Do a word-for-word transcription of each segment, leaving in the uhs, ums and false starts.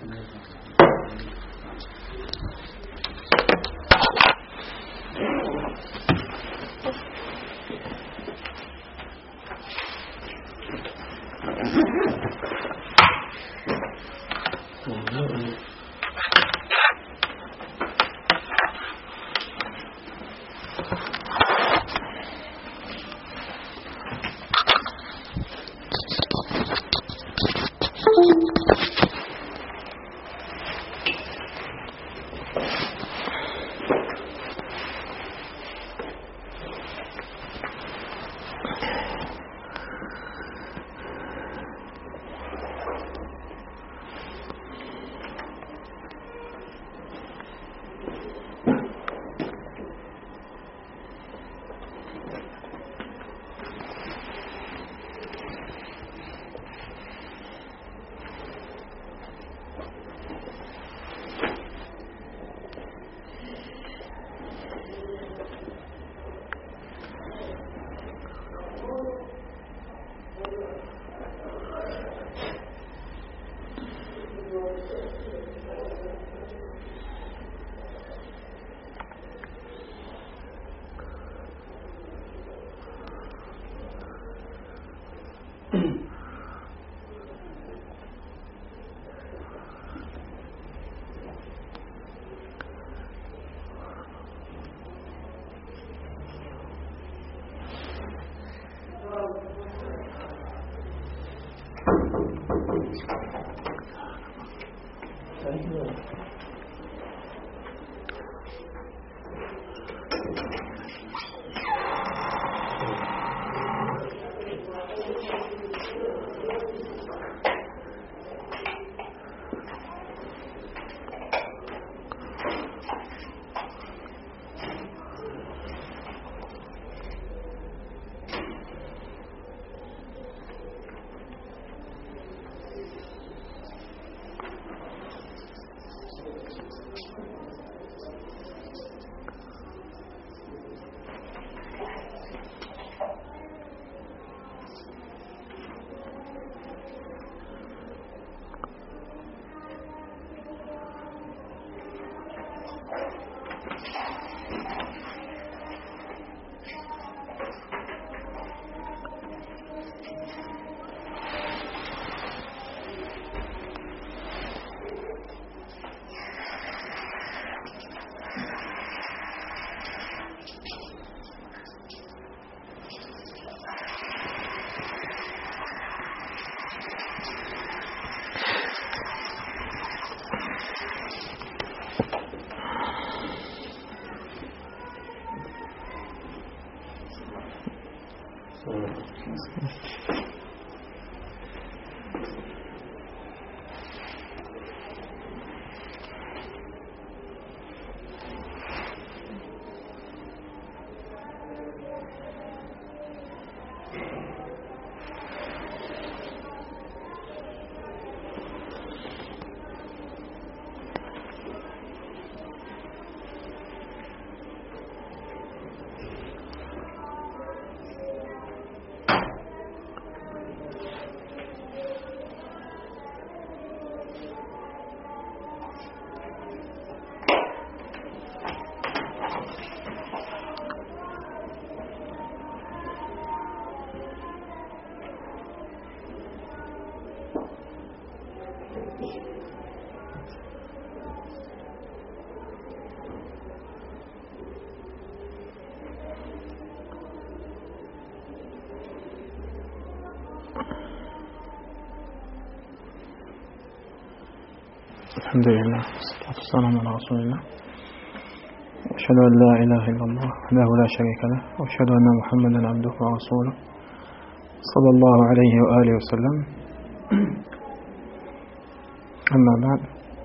الحمد لله والصلاة والسلام على رسول الله، وأشهد أن لا إله إلا الله وحده لا شريك له، وأشهد أن محمدا عبده ورسوله صلى الله عليه وآله وسلم. أما بعد،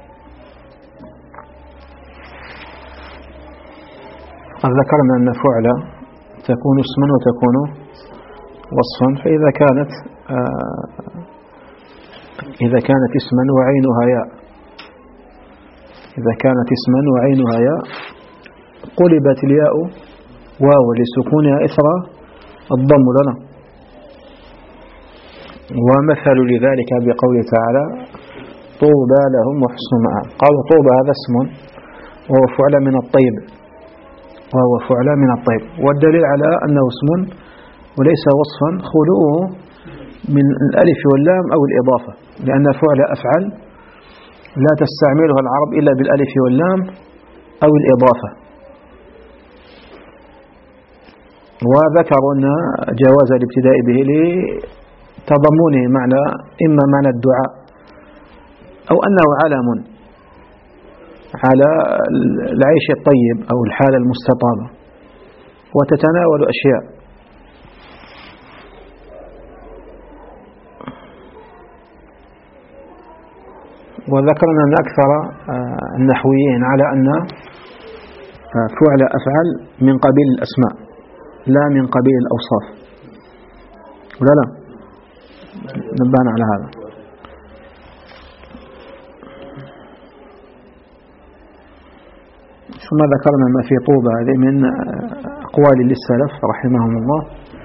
قد ذكرنا أن فعل تكون اسما وتكون وصفا، فإذا كانت إذا كانت اسما وعينها ياء إذا كانت اسما وعينها ياء قلبت الياء واو لسكونها إثر الضم لنا. ومثل لذلك بقوله تعالى: طوبى لهم وحسن مآب. قالوا طوبى هذا اسم وهو فعل من الطيب وهو فعل من الطيب، والدليل على أنه اسم وليس وصفا خلوه من الألف واللام أو الإضافة، لأن فعل أفعل لا تستعملها العرب إلا بالألف واللام أو الإضافة. وذكروا أن جواز الابتداء به لتضمنه معنى إما معنى الدعاء أو أنه علم على العيش الطيب أو الحالة المستطابة، وتتناول أشياء. وذكرنا أن أكثر النحويين على أن فعل أفعل من قبيل الأسماء لا من قبيل الأوصاف، ولا لا نبهنا على هذا. ثم ذكرنا ما في طوبى هذه من أقوال للسلف رحمهم الله،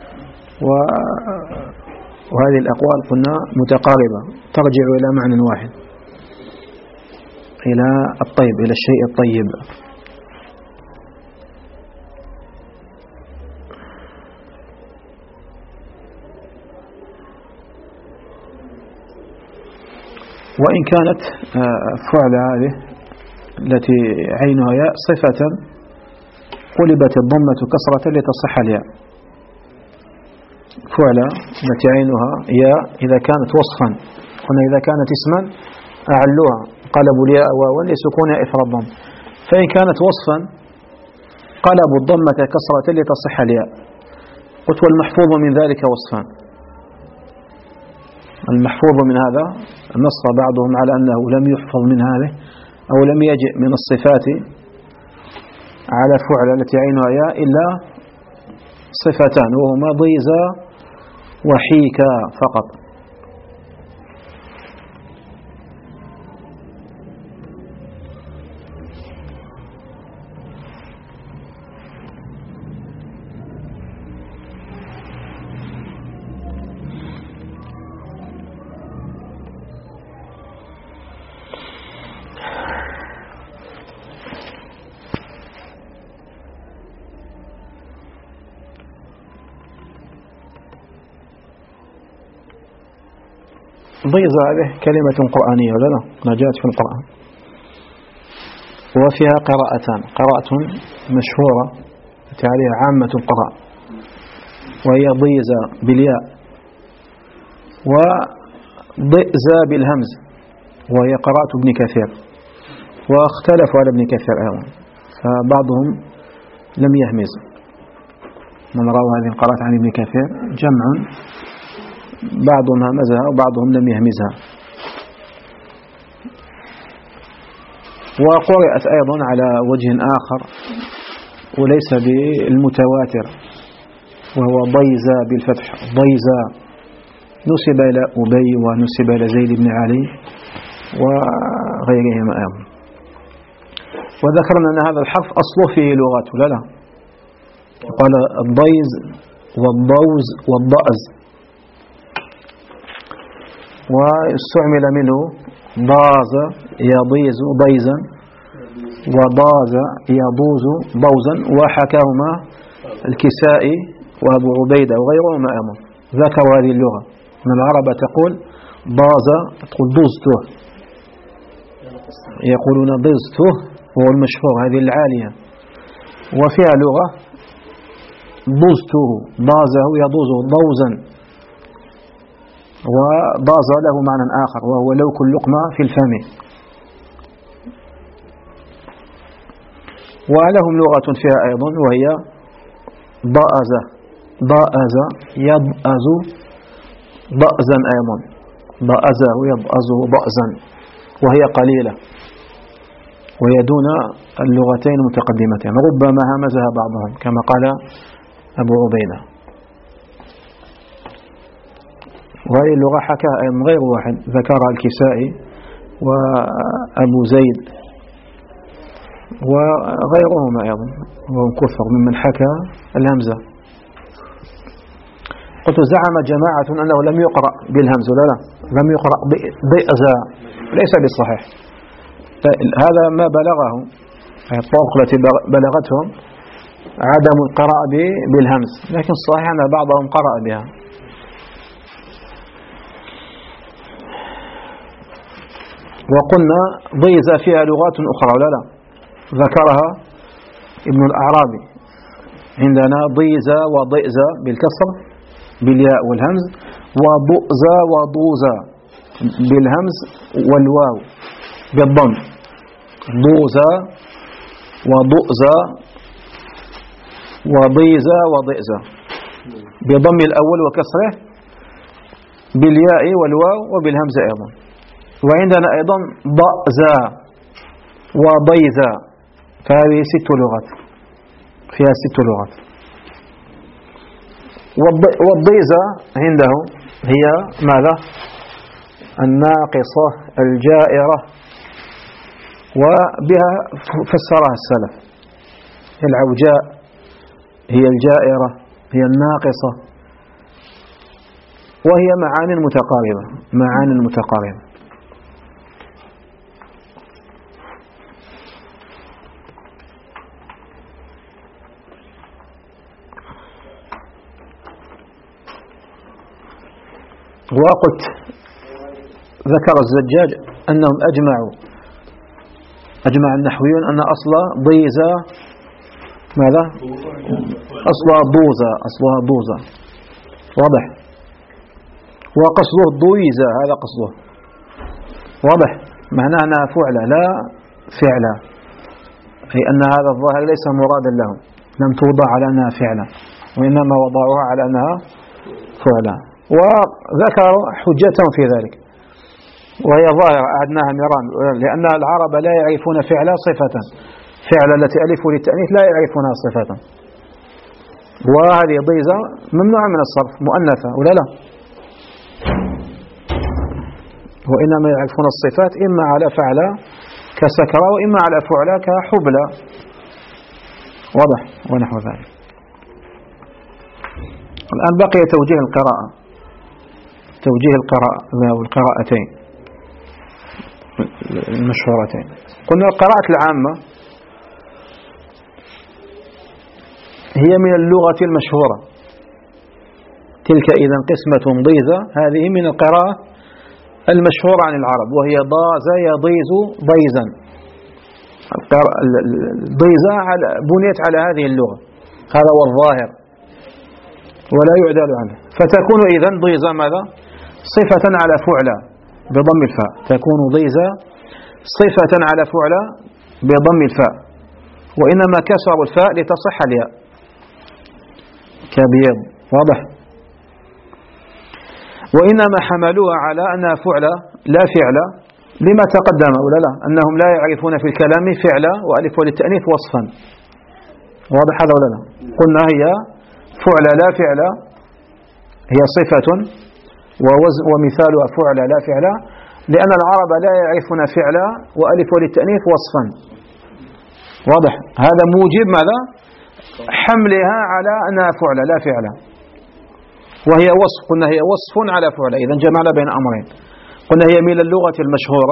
وهذه الأقوال قلنا متقاربة ترجع إلى معنى واحد، إلى الطيب، إلى الشيء الطيب. وإن كانت فعل هذه التي عينها ياء صفة قلبت الضمة كسرة لتصح الياء. فعل التي عينها ياء إذا كانت وصفا، قلنا إذا كانت اسما أعلوها قلبوا الياء واوا لسكونها إثر الضم، فإن كانت وصفا قلبوا الضمة كسرة لتصح الياء. قلت والمحفوظ من ذلك وصفان. المحفوظ من هذا نص بعضهم على أنه لم يحفظ من هذه أو لم يجئ من الصفات على فعل التي عينها ياء إلا صفتان، وهما ضيزا وحيكا فقط. ضيزة هذه كلمة قرآنية ولا لا؟ جاءت في القرآن وفيها قراءتان، قراءة مشهورة عليها عامة القراء وهي ضيزة بالياء، وضئزة بالهمز وهي قراءة ابن كثير، واختلفوا على ابن كثير أيضا، فبعضهم لم يهمز. من رأوا هذه القراءة عن ابن كثير جمع، بعضهم همزها وبعضهم لم يهمزها. وقرأت أيضا على وجه آخر وليس بالمتواتر، وهو ضيزة بالفتح، ضيزة، نسب إلى أبي ونسب إلى زيد بن علي وغيرهما أيضا. وذكرنا أن هذا الحرف أصله فيه لغات ولا لا؟ قال الضيز والضوز والضأز، واستعمل منه ضاز يضيز ضيزا وضاز يضوز ضوزا، وحكاهما الكسائي وأبو عبيدة وغيرهما أيضا ذكروا هذه اللغة. من العرب تقول ضاز تقول ضزته، يقولون ضزته وهو المشهور هذه العالية، وفيها لغة ضزته ضازه يضوزه ضوزا، وضاز له معنى آخر وهو لوك اللقمة في الفم. ولهم لغة فيها أيضا وهي ضأز، ضأز يضأز ضأزا أيضا، ضأزه يضأزه ضأزا، وهي قليلة وهي دون اللغتين المتقدمتين، ربما همزها بعضهم كما قال أبو عبيدة. وهذه اللغة حكاها أيضا غير واحد، ذكرها الكسائي وأبو زيد وغيرهما أيضا، وهم كثر ممن حكى الهمزة. قلت زعم جماعة أنه لم يقرأ بالهمز ولا لا، لم يقرأ ضئزا ليس بصحيح. هذا ما بلغه الطرق التي بلغتهم عدم القراءة بالهمز، لكن الصحيح أن بعضهم قرأ بها. وقلنا ضيزة فيها لغات أخرى ولا لا؟ ذكرها ابن الأعرابي. عندنا ضيزة وضئزة بالكسر بالياء والهمز، وضؤزة وضوزة بالهمز والواو بالضم. ضوزة وضؤزة وضيزة وضئزة بضم الأول وكسره، بالياء والواو وبالهمزة أيضا. وعندنا أيضا ضأزة وضيزة، فهذه ست لغات، فيها ست لغات. والضيزة عنده هي ماذا؟ الناقصة الجائرة، وبها فسرها السلف. العوجاء هي الجائرة، هي الناقصة، وهي معان متقاربة، معان متقاربة. وقلت ذكر الزجاج أنهم أجمعوا أجمع النحويون أن أصل ضيزة ماذا؟ أصلها ضوزة، أصلها ضوزة، واضح؟ وقصده ضويزة، هذا قصده، واضح؟ معناه أنها فعلة لا فعلة، أي أن هذا الظاهر ليس مرادا لهم، لم توضع على أنها فعلة، وإنما وضعوها على أنها فعلة. وذكروا حجتهم في ذلك، وهي ظاهرة أعدناها مران، لأن العرب لا يعرفون فعلا صفة، فعلا التي ألف للتأنيث لا يعرفونها صفة. وهذه ضيزة ممنوعة من الصرف، مؤنثة ولا لا؟ وإنما يعرفون الصفات إما على فعلا كسكرة، وإما على فعلا كحبلى، واضح؟ ونحو ذلك. الآن بقي توجيه القراءة، توجيه القراءة أو القراءتين المشهورتين. قلنا القراءة العامة هي من اللغة المشهورة، تلك إذا قسمة ضيزة، هذه من القراءة المشهورة عن العرب، وهي ضاز يضيز ضيزا. الضيزة بنيت على هذه اللغة، هذا هو الظاهر ولا يعدل عنه. فتكون إذن ضيزة ماذا؟ صفة على فعلى بضم الفاء، تكون ضيزة صفة على فعلى بضم الفاء، وإنما كسروا الفاء لتصح الياء كبيض، واضح؟ وإنما حملوها على أنها فعلى لا فعلى لما تقدم ولا لا؟ أنهم لا يعرفون في الكلام فعلى وألف للتأنيث وصفا، واضح هذا ولا لا؟ قلنا هي فعلى لا فعلى، هي صفة ومثالها فعلى لا فعلى، لأن العرب لا يعرفون فعلى وألف للتأنيث وصفا، واضح؟ هذا موجب ماذا؟ حملها على أنها فعلى لا فعلى، وهي وصف، قلنا هي وصف على فعلى. إذن جمعنا بين أمرين، قلنا هي من اللغة المشهورة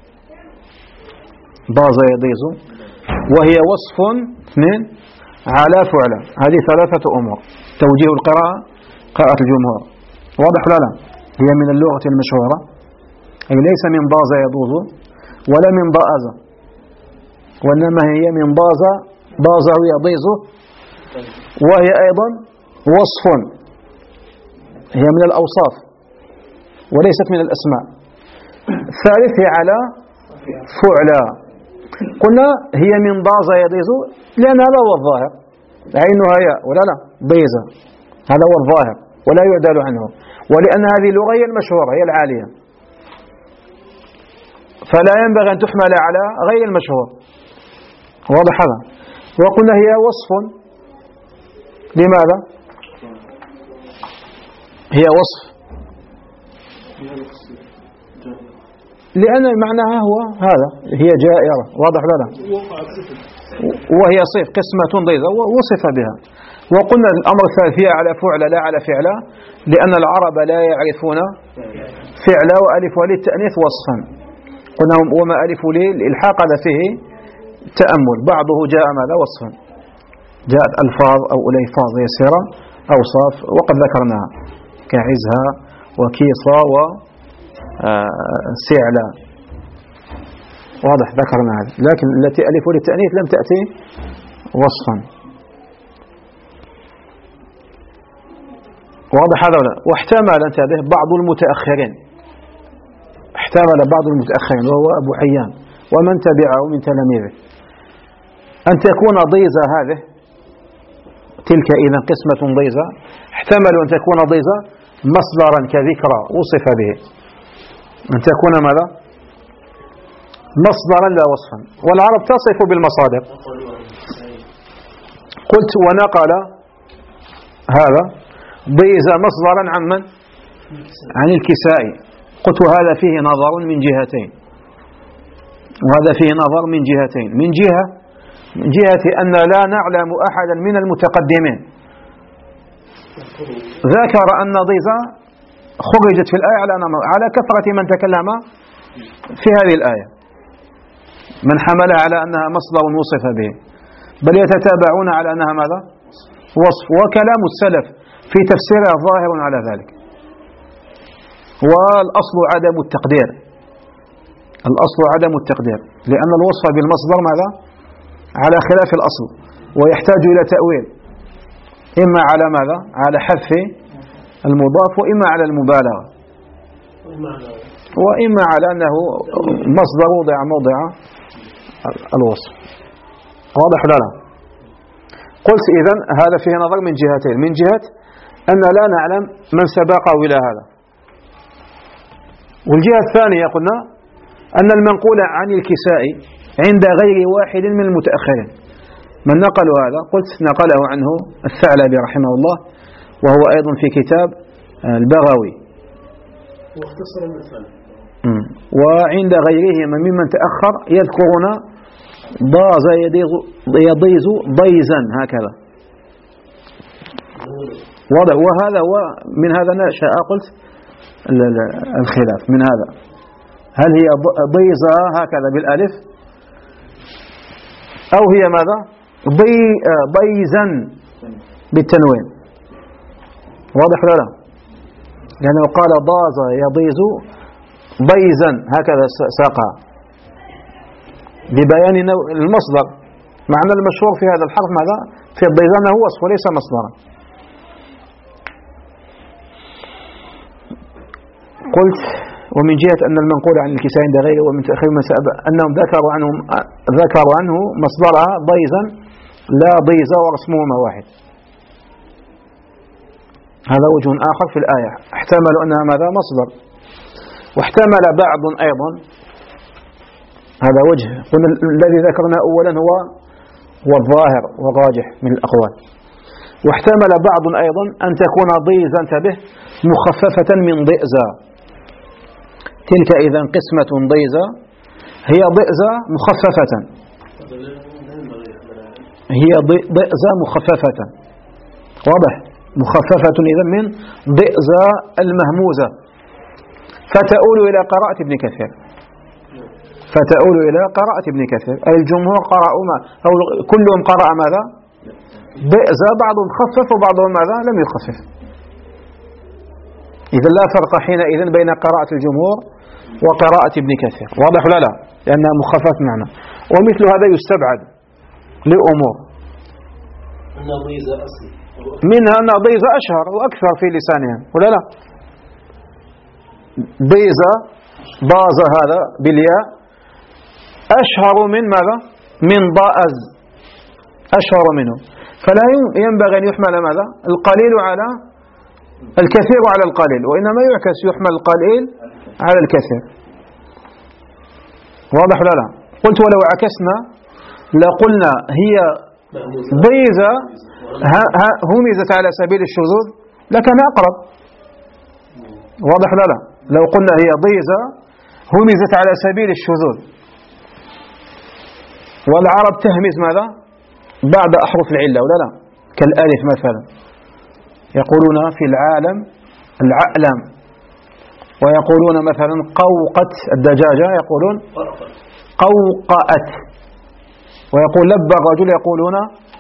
ضاز يضيز، وهي وصف اثنين على فعلى. هذه ثلاثة أمور. توجيه القراءة قراءة الجمهور، واضح لا لا؟ هي من اللغة المشهورة، أي ليس من ضاز يضوز ولا من ضاز، وإنما هي من ضاز ضازه يضيزه، وهي أيضا وصف، هي من الأوصاف وليست من الأسماء. الثالث هي على فعلى، قلنا هي من ضاز يضيز لأن هذا هو الظاهر، عينها ياء ولا لا؟ ضيزة، هذا هو الظاهر ولا يعدل عنه، ولأن هذه اللغة هي المشهورة هي العالية، فلا ينبغي أن تحمل على غير المشهور، واضح هذا؟ وقلنا هي وصف، لماذا؟ هي وصف لأن معناها هو هذا، هي جائرة، واضح لا لا؟ وهي صف قسمة ضيزة وصف بها. وقلنا الأمر الثالث هي على فعل لا على فعل، لأن العرب لا يعرفون فعل وألف وللتأنيث وصفا. قلنا وما ألف للإلحاق هذا فيه تأمل، بعضه جاء ماذا وصفا، جاءت ألفاظ أو أليفاظ يسيرة أوصاف وقد ذكرناها كعزها وكيصا وسعلا، واضح ذكرنا هذا، لكن التي ألف للتأنيث لم تأتي وصفا. واضح هذا ولا؟ واحتمل انتبه بعض المتأخرين، احتمل بعض المتأخرين وهو أبو حيان ومن تبعه من تلاميذه أن تكون ضيزة هذه تلك إذا قسمة ضيزة، احتمل أن تكون ضيزة مصدرا كذكرى وصف به، أن تكون ماذا مصدرا لا وصفا، والعرب تصف بالمصادر. قلت ونقل هذا ضيزة مصدرا عن من؟ عن الكسائي. قلت هذا فيه نظر من جهتين، وهذا فيه نظر من جهتين، من جهة من جهة أن لا نعلم أحدا من المتقدمين ذكر أن ضيزة خرجت في الآية على على كثرة من تكلم في هذه الآية، من حمل على أنها مصدر وصف به، بل يتتابعون على أنها ماذا وصف، وكلام السلف في تفسيرها ظاهر على ذلك. والأصل عدم التقدير، الأصل عدم التقدير، لأن الوصف بالمصدر ماذا على خلاف الأصل، ويحتاج إلى تأويل، إما على ماذا على حذف المضاف، وإما على المبالغة، وإما على أنه مصدر وضع موضع الوصف. واضح لا لا؟ قلت إذن هذا فيه نظر من جهتين، من جهة أن لا نعلم من سبقه إلى هذا، والجهة الثانية قلنا أن المنقول عن الكسائي عند غير واحد من المتأخرين، من نقلوا هذا قلت نقله عنه الثعلبي رحمه الله، وهو أيضا في كتاب البغوي، واختصر المثال. وعند غيرهم ممن تأخر يذكرون ضاز يضيز ضيزا هكذا، واضح. وهذا هو من هذا نشأ قلت الخلاف من هذا، هل هي ضيزة هكذا بالألف أو هي ماذا ضي ضيزا بالتنوين، واضح ولا لا؟ لأنه قال ضاز يضيز ضيزا هكذا ساقها لبيان المصدر، معنى المشهور في هذا الحرف ماذا في الضيزان هو وصف وليس مصدرا. قلت ومن جهة أن المنقول عن الكسائي عند غيره ومن تأخير من سأب أنهم ذكروا عنه ذكروا عنه مصدرها ضيزا لا ضيز ورسمهما واحد، هذا وجه آخر في الآية، احتمل أنها ماذا مصدر، واحتمل بعض أيضا، هذا وجه قلنا الذي ذكرنا أولا هو هو الظاهر والراجح من الأقوال، واحتمل بعض أيضا أن تكون ضيزا انتبه مخففة من ضئزة، تلك إذا قسمة ضيزة هي ضئزة مخففة، هي ضئزة مخففة، واضح، مخففة إذا من ضئزة المهموزة، فتؤول إلى قراءة ابن كثير، فتؤول إلى قراءة ابن كثير، أي الجمهور قرأوا ما أو كلهم قرأ ماذا ضئزة، بعضهم خفف وبعضهم ماذا لم يخفف، إذا لا فرق حينئذ بين قراءة الجمهور وقراءة ابن كثير، واضح لا لا؟ لأنها مخفف معنى، ومثل هذا يستبعد لأمور، منها أن ضيزة أشهر وأكثر في لسانهم ولا لا؟ ضيزة ضاز هذا بالياء أشهر من ماذا؟ من ضائز، أشهر منه، فلا ينبغي أن يحمل ماذا؟ القليل على الكثير على القليل، وإنما يعكس يحمل القليل على الكثير، واضح لا لا؟ قلت ولو عكسنا لقلنا هي ضيزة همزت على سبيل الشذوذ لكان أقرب، واضح لا لا؟ لو قلنا هي ضيزة همزت على سبيل الشذوذ، والعرب تهمز ماذا بعد أحرف العلة ولا لا؟ كالألف مثلا، يقولون في العالم العألم، ويقولون مثلا قوقت الدجاجة يقولون قوقأت. ويقول لبى الرجل يقولون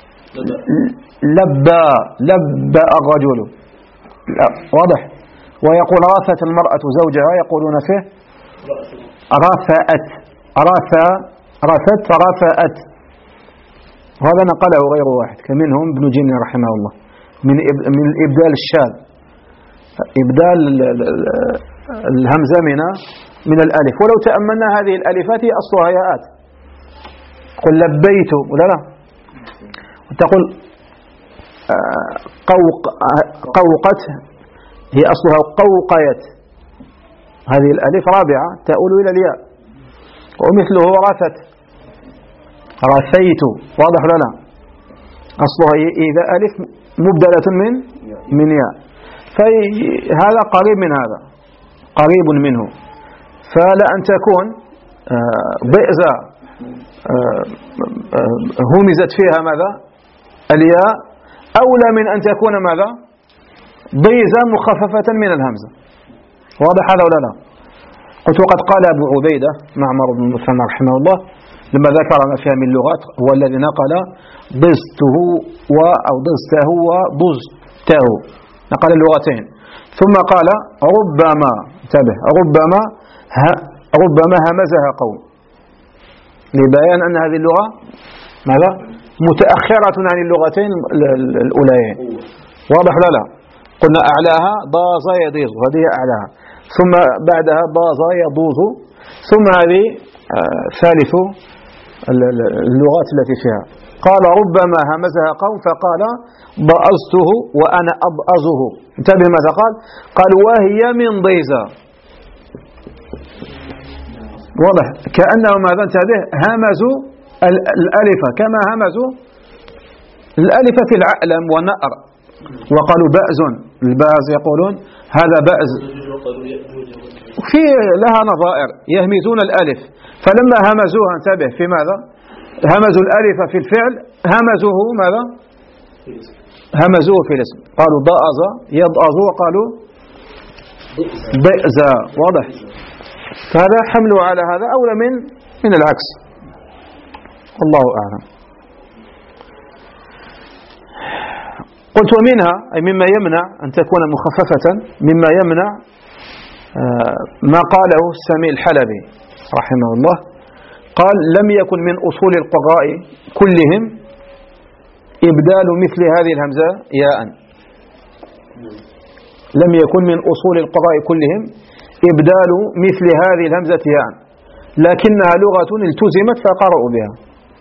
لبى لبى الرجل. واضح. ويقول رافت المرأة زوجها يقولون فيه رافأت رافا رافت رافأت. وهذا نقله غير واحد كمنهم ابن جني رحمه الله من من الإبدال الشاذ، إبدال الهمزة من من الألف. ولو تأملنا هذه الألفات هي أصلها ياءات. قل لبيت ولا لا، تقول قوق قوقت هي أصلها قوقيت. هذه الألف رابعة تؤول إلى الياء. ومثله رثت رثيت. واضح لنا أصلها إذا ألف مبدلة من من ياء. فهذا قريب من هذا، قريب منه. فلا أن تكون ضئزة همزت فيها ماذا الياء أولى من أن تكون ماذا ضيزة مخففة من الهمزة. واضح هذا ولا لا؟ قلت وقد قال أبو عبيدة معمر بن المثنى رحمه الله لما ذكر ما فيها من لغات هو الذي نقل ضزته و أو ضزته وضزته، نقل اللغتين. ثم قال ربما انتبه ربما ربما همزها قوم لبيان أن هذه اللغة ماذا متأخرة عن اللغتين الأوليين. واضح لا لا؟ قلنا أعلاها ضاز يضيز، هذه أعلاها، ثم بعدها ضاز يضوز، ثم هذه آه ثالث اللغات التي فيها. قال ربما همزها قوم فقال ضأزته وأنا أضأزه. انتبه ماذا قال؟ قال وهي من ضيزة. واضح كأنه ماذا انتبه همزوا الألف كما همزوا الألف في العألم ونأر وقالوا بأز الباز يقولون هذا بأز في لها نظائر يهمزون الألف. فلما همزوها انتبه في ماذا همزوا الألف في الفعل همزوه ماذا همزوه في الاسم. قالوا ضأز يضأز وقالوا ضئز. واضح. فهذا حمله على هذا أولى من من العكس. الله أعلم. قلت ومنها أي مما يمنع أن تكون مخففة مما يمنع ما قاله السمي الحلبي رحمه الله. قال لم يكن من أصول القراء كلهم إبدال مثل هذه الهمزة ياء. لم يكن من أصول القراء كلهم إبدال مثل هذه الهمزة ياء لكنها لغة التزمت فقرأوا بها.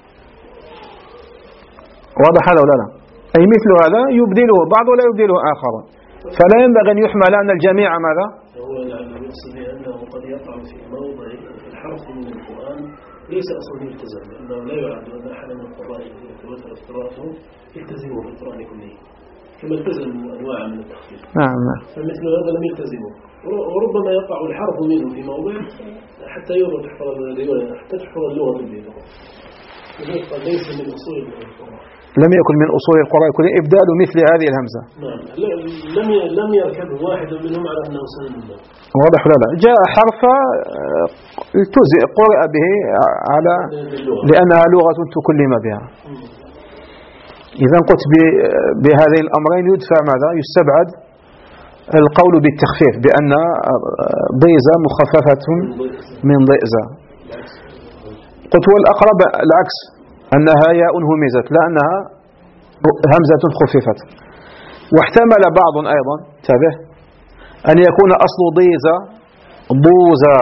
واضح هذا ولا لا؟ أي مثل هذا يبدله بعض ولا يبدله آخر، فلا ينبغي أن يحمل أن الجميع ماذا؟ هو يقصد بأنه قد يقع في موضع الحرف من القرآن ليس أصلا يلتزم، لأنه لا يعد أن أحد من القراء يتوتر افتراءه يلتزمه في القرآن كله كما التزموا أنواع من التخفيف. نعم نعم. فمثل هذا لم يلتزمه، وربما يقع الحرف منه في موضع حتى يوضع تحفظ حتى تحفظ اللغة به. ليس من أصول القرآن. لم يكن من أصول القراء كلهم إبدال مثل هذه الهمزة. نعم. لم لم يركب واحد منهم على أنه سند. واضح لا لا؟ جاء حرف التزئ قرأ به على لأنها لغة تكلم بها. إذا قلت بهذين الأمرين يدفع ماذا؟ يستبعد القول بالتخفيف بأن ضيزة مخففة من ضئزة. قلت والأقرب العكس أنها ياء همزت لا أنها همزة خففت. واحتمل بعض أيضا تابه أن يكون أصل ضيزة ضوزة.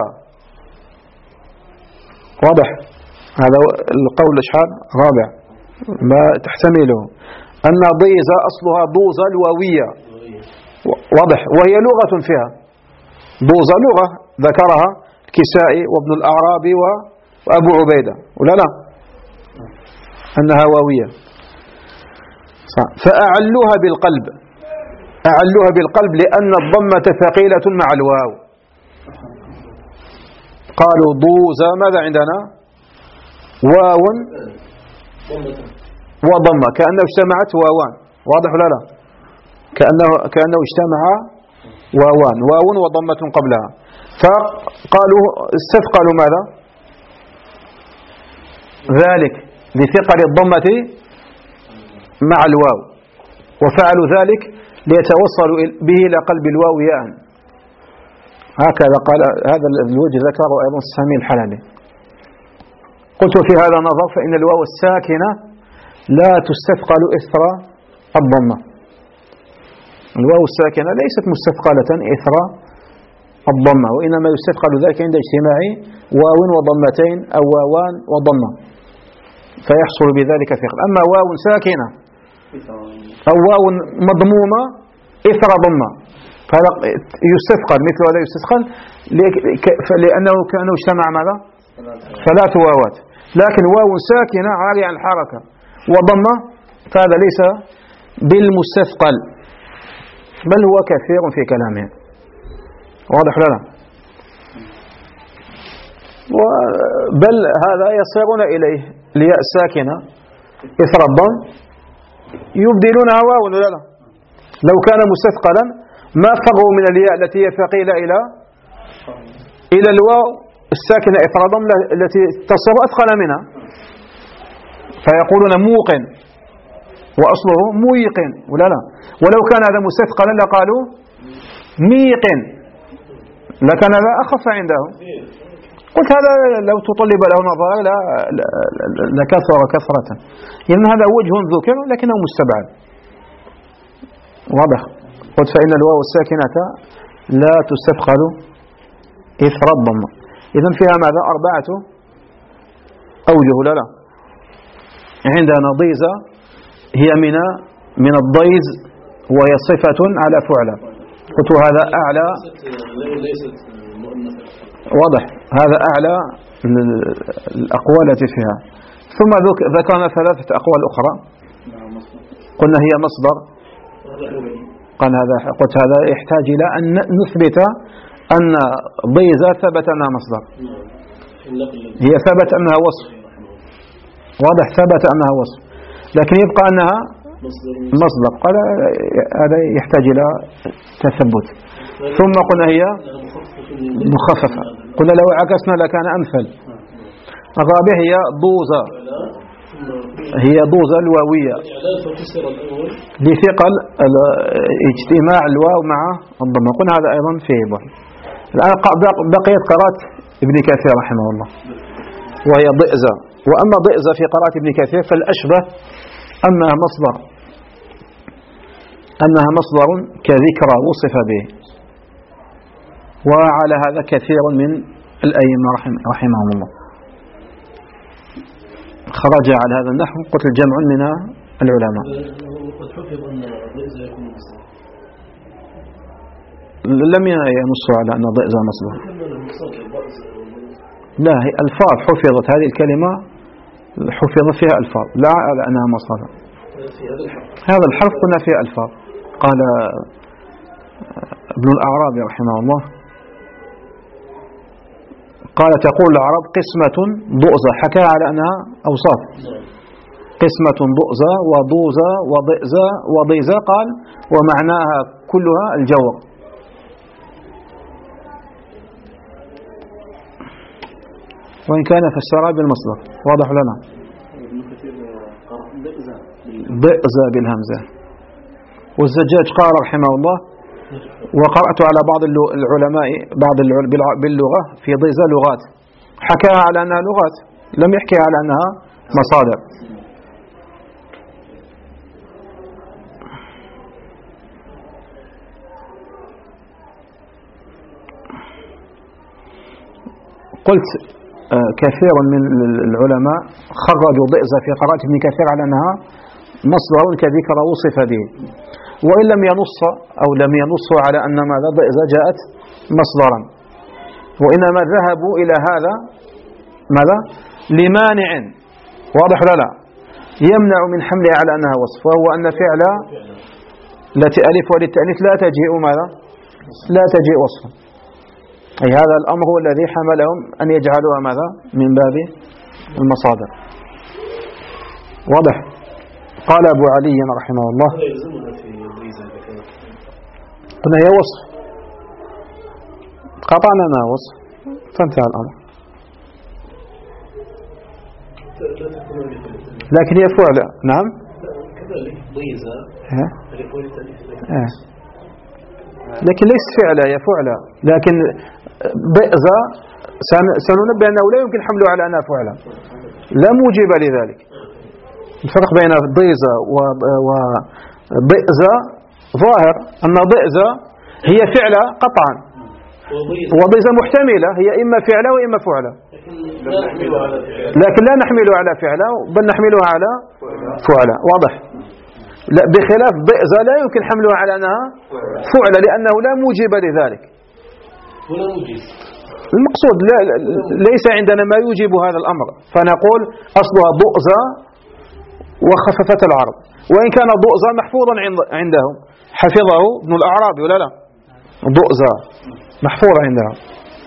واضح هذا القول الإشحال رابع ما تحتمله أن ضيزة أصلها ضوزة الواوية. واضح وهي لغة فيها ضوزة لغة ذكرها الكسائي وابن الأعرابي وأبو عبيدة ولا لا أنها واوية. فأعلوها بالقلب أعلوها بالقلب لأن الضمة ثقيلة مع الواو. قالوا ضوزة ماذا عندنا واو وضمة كأنه اجتمعت واوان. واضح ولا لا؟ كأنه, كأنه اجتمع واوان واو وضمة قبلها فقالوا استثقلوا ماذا؟ ذلك لثقل الضمة مع الواو، وفعلوا ذلك ليتوصلوا به إلى قلب الواو ياء. هكذا قال، هذا الوجه ذكره أيضا السامي الحلبي. قلت في هذا نظر، فإن الواو الساكنة لا تستثقل إثر الضمة. الواو الساكنة ليست مستثقلة إثر الضمة، وإنما يستثقل ذلك عند اجتماع واو وضمتين أو واوان وضمة، فيحصل بذلك ثقل. أما واو ساكنة أو واو مضمومة إثر ضمة فهذا يستثقل، مثل هذا يستثقل لأنه كأنه اجتمع ماذا؟ ثلاث واوات. لكن واو ساكنة عارية عن الحركة وضمة فهذا ليس بالمستثقل، بل هو كثير في كلامه. واضح لنا؟ بل هذا يصيرون إليه لياء ساكنة إثر الضم يبدلونها واو ولا لا؟ لو كان مستثقلا ما فروا من الياء التي هي ثقيلة إلى إلى الواو الساكنة إثر الضم التي تصير أثقل منها، فيقولون موقن وأصله مويقن ولا لا؟ ولو كان هذا مستثقلا لقالوا ميقن، لكن هذا أخف عندهم. قلت هذا لو تطلب له نظر لكثر كثرة، يعني هذا وجه ذكر لكنه مستبعد. واضح؟ قلت فإن الواو الساكنة لا تستثقل إثر الضمة. إذن فيها ماذا؟ أربعة أوجه لا لا. عندنا ضيزة هي من من الضيز وهي صفة على فعلة. قلت هذا أعلى، واضح، هذا أعلى الأقوال التي فيها. ثم ذكرنا ثلاثة أقوال أخرى قلنا هي مصدر. قال هذا، قلت هذا يحتاج إلى أن نثبت أن ضيزة ثبت أنها مصدر، هي ثبت أنها وصف، واضح، ثبت أنها وصف، لكن يبقى أنها مصدر. قال هذا يحتاج إلى تثبت. ثم قلنا هي مخففة، قلنا لو عكسنا لكان أمثل. الرابع هي ضوزة، هي ضوزة الواوية لثقل اجتماع الواو مع الضمة. قلنا هذا أيضا فيه بعض. الآن بقيت قراءة ابن كثير رحمه الله وهي ضئزة. وأما ضئزة في قراءة ابن كثير فالأشبه أنها مصدر، أنها مصدر كذكرى وصف به، وعلى هذا كثير من الأئمة رحمهم الله خرج على هذا النحو. قلت الجمع من العلماء. وقد حفظ أن ضئزة يكون مصدر، لم ينصوا على أن ضئزة مصدر. لا، هي ألفاظ حفظت، هذه الكلمة حفظ فيها ألفاظ، لا على أنها مصدر. هذا الحرف قلنا فيه ألفاظ. قال ابن الأعرابي رحمه الله، قال تقول العرب قسمة ضؤزة، حكى على أنها أوصاف، قسمة ضؤزة وضوزة وضئزة وضيزة، قال ومعناها كلها الجور. وإن كان فسرها بالمصدر. واضح لنا؟ ضئزة بالهمزة. والزجاج قال رحمه الله، وقرأت على بعض العلماء بعض باللغة في ضئزة لغات، حكاها على أنها لغات، لم يحكيها على أنها مصادر. قلت كثير من العلماء خرجوا ضئزة في قراءة ابن كثير على أنها مصدر كذكر وصف به، وإن لم ينص أو لم ينصوا على أن ماذا ضئزة جاءت مصدرا، وإنما ذهبوا إلى هذا ماذا لمانع واضح لا لا يمنع من حملها على أنها وصف، وهو أن فعل التي ألف وللتأنيث لا تجيء ماذا لا تجيء وصفا. أي هذا الأمر هو الذي حملهم أن يجعلوها ماذا من باب المصادر. واضح؟ قال أبو علي رحمه الله، قلنا هي وصف، قطعنا ناوص فانتهى الأمر. لكن هي فعلة. نعم كذلك ضيزة آه. لكن ليست فعلة، هي فعلة. لكن ضئزة سننبه أنه لا يمكن حمله على أنها فعلة، لا موجب لذلك. الفرق بين ضيزة وضئزة ظاهر أن ضئزة هي فعلة قطعا، وضيزة محتملة هي إما فعلة وإما فعلة، لكن لا نحمله على فعلة بل نحملها على فعلة. واضح؟ لا، بخلاف ضئزة لا يمكن حملها على أنها فعلة لأنه لا موجب لذلك. المقصود لا ليس عندنا ما يوجب هذا الأمر، فنقول أصلها ضؤزة وخففت العرض، وإن كان ضؤزة محفوظا عندهم، حفظه ابن الأعرابي ولا لا؟ ضؤزة محفوظ عندهم.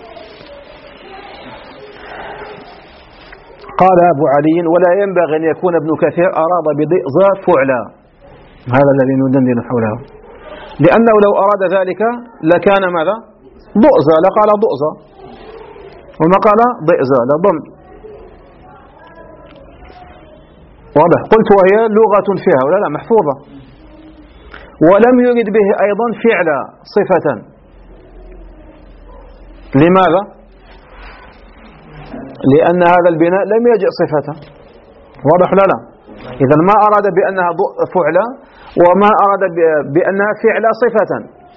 قال أبو علي: ولا ينبغي أن يكون ابن كثير أراد بضئزة فعلا، هذا الذي ندندن حوله، لأنه لو أراد ذلك لكان ماذا؟ ضؤزة، لقال ضؤزة، وما قال ضئزة لضم. واضح؟ قلت وهي لغة فيها ولا لا محفوظة. ولم يرد به أيضا فعلا صفة. لماذا؟ لأن هذا البناء لم يجئ صفة. واضح لا لا؟ إذا ما أراد بأنها فعلة وما أراد بأنها فعلة صفة.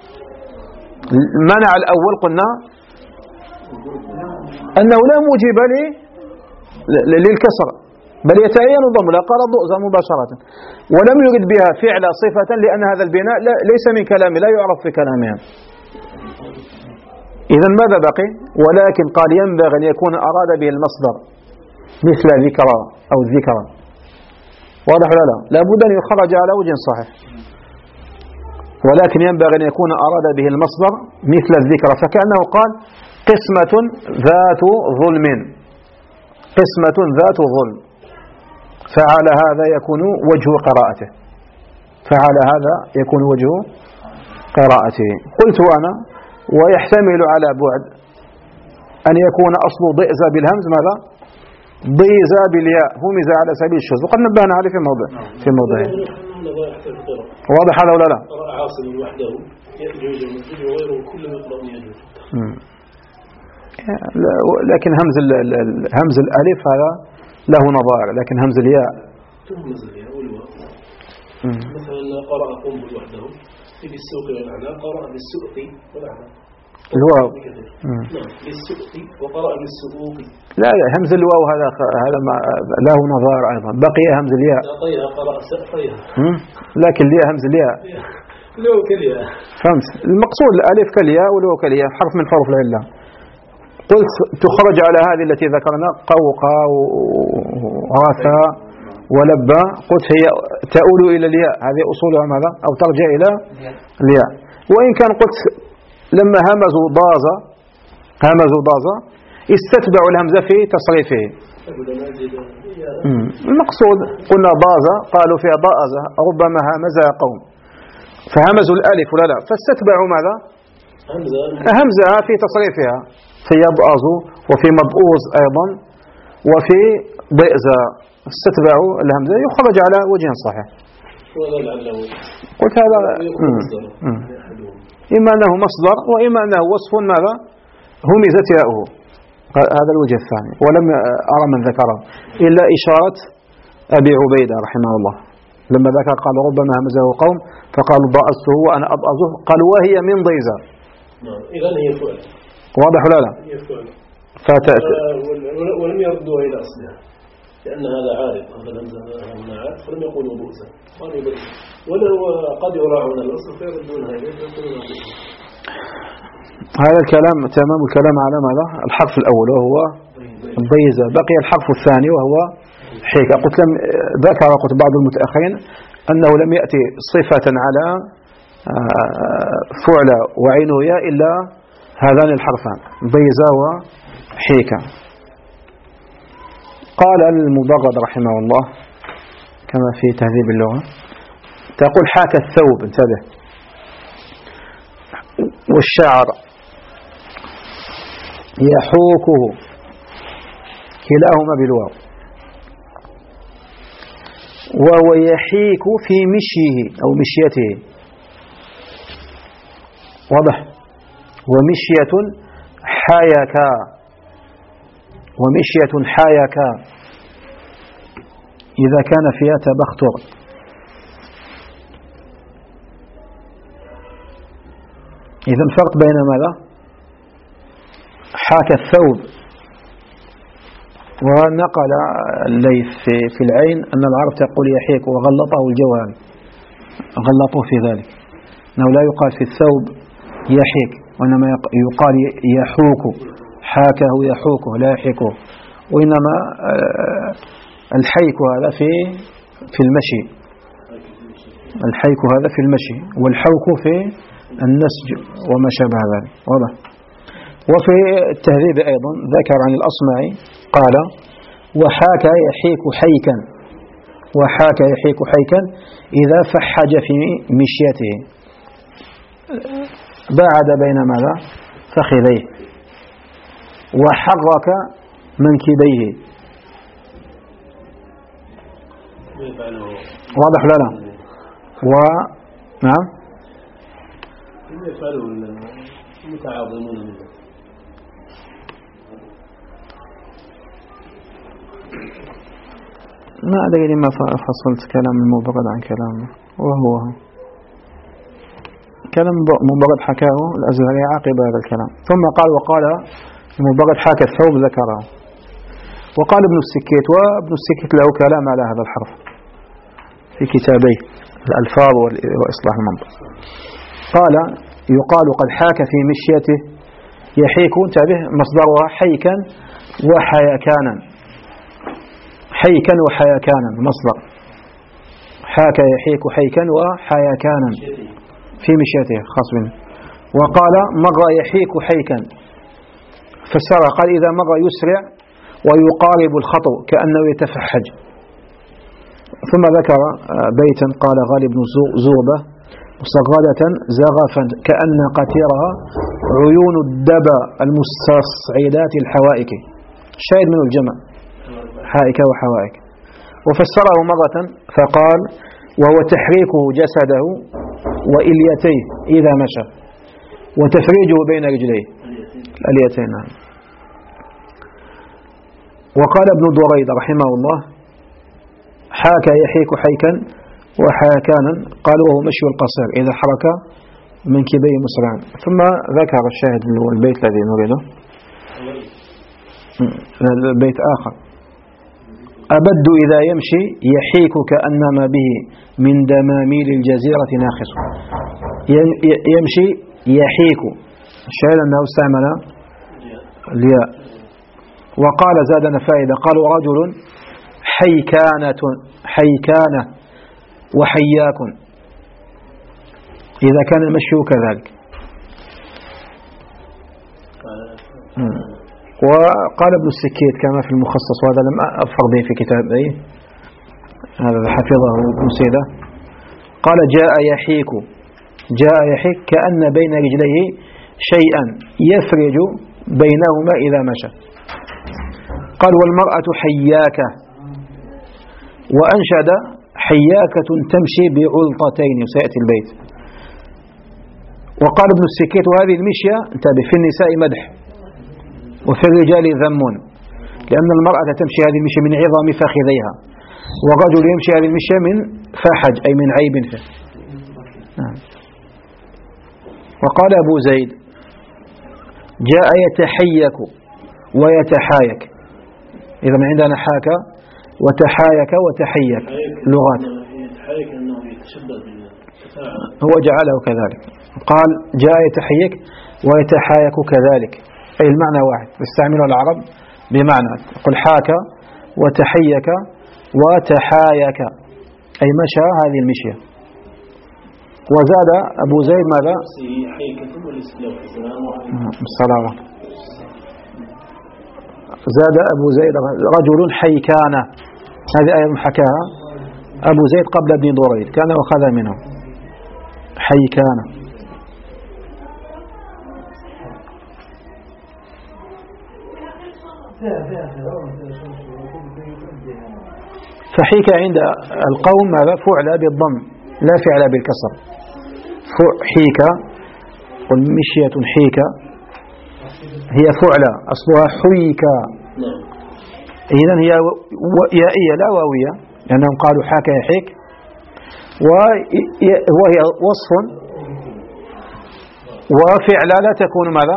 المنع الأول قلنا أنه لا موجب للكسر بل يتعين ضم، لا قال ضؤزة مباشرة. ولم يرد بها فعل صفة لأن هذا البناء ليس من كلامه، لا يعرف في كلامهم. إذا ماذا بقي؟ ولكن قال ينبغي أن يكون أراد به المصدر مثل ذكرى أو الذكرى. واضح ولا لا؟ لابد أن يخرج على وجه صحيح. ولكن ينبغي أن يكون أراد به المصدر مثل الذكرى، فكأنه قال قسمة ذات ظلم، قسمة ذات ظلم، فعلى هذا يكون وجه قراءته، فعلى هذا يكون وجه قراءته. قلت أنا: ويحتمل على بعد أن يكون أصل ضئز بالهمز ماذا؟ ضيز بالياء، همز على سبيل الشذ، وقد نبهنا عليه في موضع في موضعين. واضح هذا ولا لا؟ عاصم وحده يأجوج المسجد وغيره كل يقرأ يأجوج. لكن همز همز الألف هذا له نظائر، لكن همز الياء همز الياء والواو. مثلا قرأ قم وحده في بالسوق والأعناق، قرأ بالسوق والأعناق الواو. نعم بالسوق، وقرأ بالسوق. لا لا، همز الواو هذا هذا له نظائر أيضا. بقي همز الياء. طيها قرأ سقيها. لكن الياء همز الياء. لو كالياء. فهمت؟ المقصود الألف كالياء والواو كالياء، حرف من حروف العلة. قلت تخرج على هذه التي ذكرنا قوقا وغاثا ولبا، قلت هي تؤول إلى الياء، هذه أصولها ماذا؟ أو ترجع إلى الياء. وإن كان قلت لما همزوا ضازة همزوا ضازة استتبعوا الهمزة في تصريفه. المقصود قلنا ضازة قالوا فيها ضازة ربما همزها قوم فهمزوا الألف ولا لا، فاستتبعوا ماذا؟ همزها في تصريفها، في يضأز وفي مضؤوز أيضا وفي ضئزة، استتبعوا الهمزة، يخرج على وجه صحيح. قلت هذا إما أنه مصدر وإما أنه وصف ماذا؟ همزت ياؤه، هذا الوجه الثاني. ولم أرى من ذكره إلا إشارة أبي عبيدة رحمه الله لما ذكر قال ربما همزه قوم فقالوا ضأزته وأنا أضأزه، قال وهي من ضيزة. إذا هي فعل. واضح ولا لا؟ هي فعل. فتأتي ولم يردوها إلى أصلها لأن هذا عارض، هذا الهمزة هنا عارض، فلم يقولوا بؤسا، قالوا بؤسا، ولو قد يراعون الأصل فيردونها إليه فيقولون بؤسا. هذا الكلام تمام الكلام على ماذا؟ الحرف الأول وهو الضيزة. بقي الحرف الثاني وهو حيكة. قلت لم ذكر قلت بعض المتأخرين أنه لم يأتي صفة على فعل وعينه يا إلا هذان الحرفان ضيزة وحيكة. قال المبغض رحمه الله كما في تهذيب اللغة، تقول حاك الثوب، انتبه، والشعر يحوكه كلاهما بالواو. وهو يحيك في مشيه أو مشيته، واضح. ومشية حايكا، ومشية حايكا إذا كان فيها تبختر. إذن فرق بين ماذا؟ حاك الثوب. ونقل الليث في العين أن العرب تقول يحيك، وغلطه الجوهري، غلطوه في ذلك، أنه لا يقال في الثوب يحيك، وإنما يقال يحوك، حاكه يحوكه لا يحيكه. وإنما الحيك هذا في في المشي، الحيك هذا في المشي، والحوك في النسج وما شابه ذلك، واضح. وفي التهذيب أيضا ذكر عن الأصمعي قال: وحاك يحيك حيكا، وحاك يحيك حيكا إذا فحج في مشيته، باعد بين ماذا؟ فخذيه، وحرك منكبيه. واضح ولا لا؟ و نعم يفعله المتعاظمون منه. ما أدري لما فصلت كلام المبرد عن كلامه، وهو كلام المبرد حكاه الأزهري عقب هذا الكلام، ثم قال: وقال المبرد حكى الثوب ذكره. وقال ابن السكيت، وابن السكيت له كلام على هذا الحرف في كتابيه الألفاظ وإصلاح المنطق. قال: يقال قد حاك في مشيته، يحيك انتبه مصدرها حيكا وحيكانا، حيكا وحيكانا مصدر، حاك يحيك حيكا وحيكانا في مشيته خاص منه. وقال: مر يحيك حيكا، فسر قال: إذا مر يسرع ويقارب الخطو كأنه يتفحج. ثم ذكر بيتا قال غالب بن زوبة: مصغدة زغفا كأن قتيرها عيون الدبا المستصعدات الحوائك. شاهد من الجمع حائك وحوائك. وفسره مرة فقال: وهو تحريكه جسده وإليتيه إذا مشى، وتفريجه بين رجليه الأليتين. وقال ابن دريد رحمه الله: حاك يحيك حيكا وحاكانا، قال وهو مشي القصير إذا حرك من كبيه مسرعا. ثم ذكر الشاهد من البيت الذي نريده، البيت آخر: أبد إذا يمشي يحيك كأنما به من دماميل الجزيرة ناخص. يمشي يحيك، الشاهد أنه استعمل الياء. وقال زادنا فائدة، قال: ورجل حيكانة، حيكانة وحياك إذا كان المشي كذلك. وقال ابن السكيت كما في المخصص، وهذا لم أفر به في كتاب أي هذا حفظه ابن سيدة، قال: جاء يحيك، جاء يحيك كأن بين رجليه شيئا يفرج بينهما إذا مشى. قال: والمرأة حياكة، وأنشد: حياكة تمشي بعلطتين، وسيأتي البيت. وقال ابن السكيت: وهذه المشية انتبه في النساء مدح، وفي الرجال ذم، لأن المرأة تمشي هذه المشية من عظم فخذيها، والرجل يمشي هذه المشية من فحج أي من عيب فيه. نعم. وقال أبو زيد: جاء يتحيك ويتحايك. إذا ما عندنا حاك وتحايك وتحيك لغات، هو جعله كذلك. قال: جاء يتحيك ويتحايك كذلك، أي المعنى واحد، يستعمله العرب بمعنى، قل حاك وتحيك وتحايك أي مشى هذه المشية. وزاد أبو زيد ماذا؟ الصلاة. زاد أبو زيد: رجل حيكانة، هذه آية حكاها أبو زيد قبل ابن دريد، كان أخذ منه حيكانة. فحيك عند القوم ماذا؟ فعل بالضم لا فعل بالكسر. حيك والمشية حيك هي فعل أصلها حيك، إذن هي يائية لا واوية لأنهم قالوا حاك يحيك، وهي وصف وفعل لا تكون ماذا؟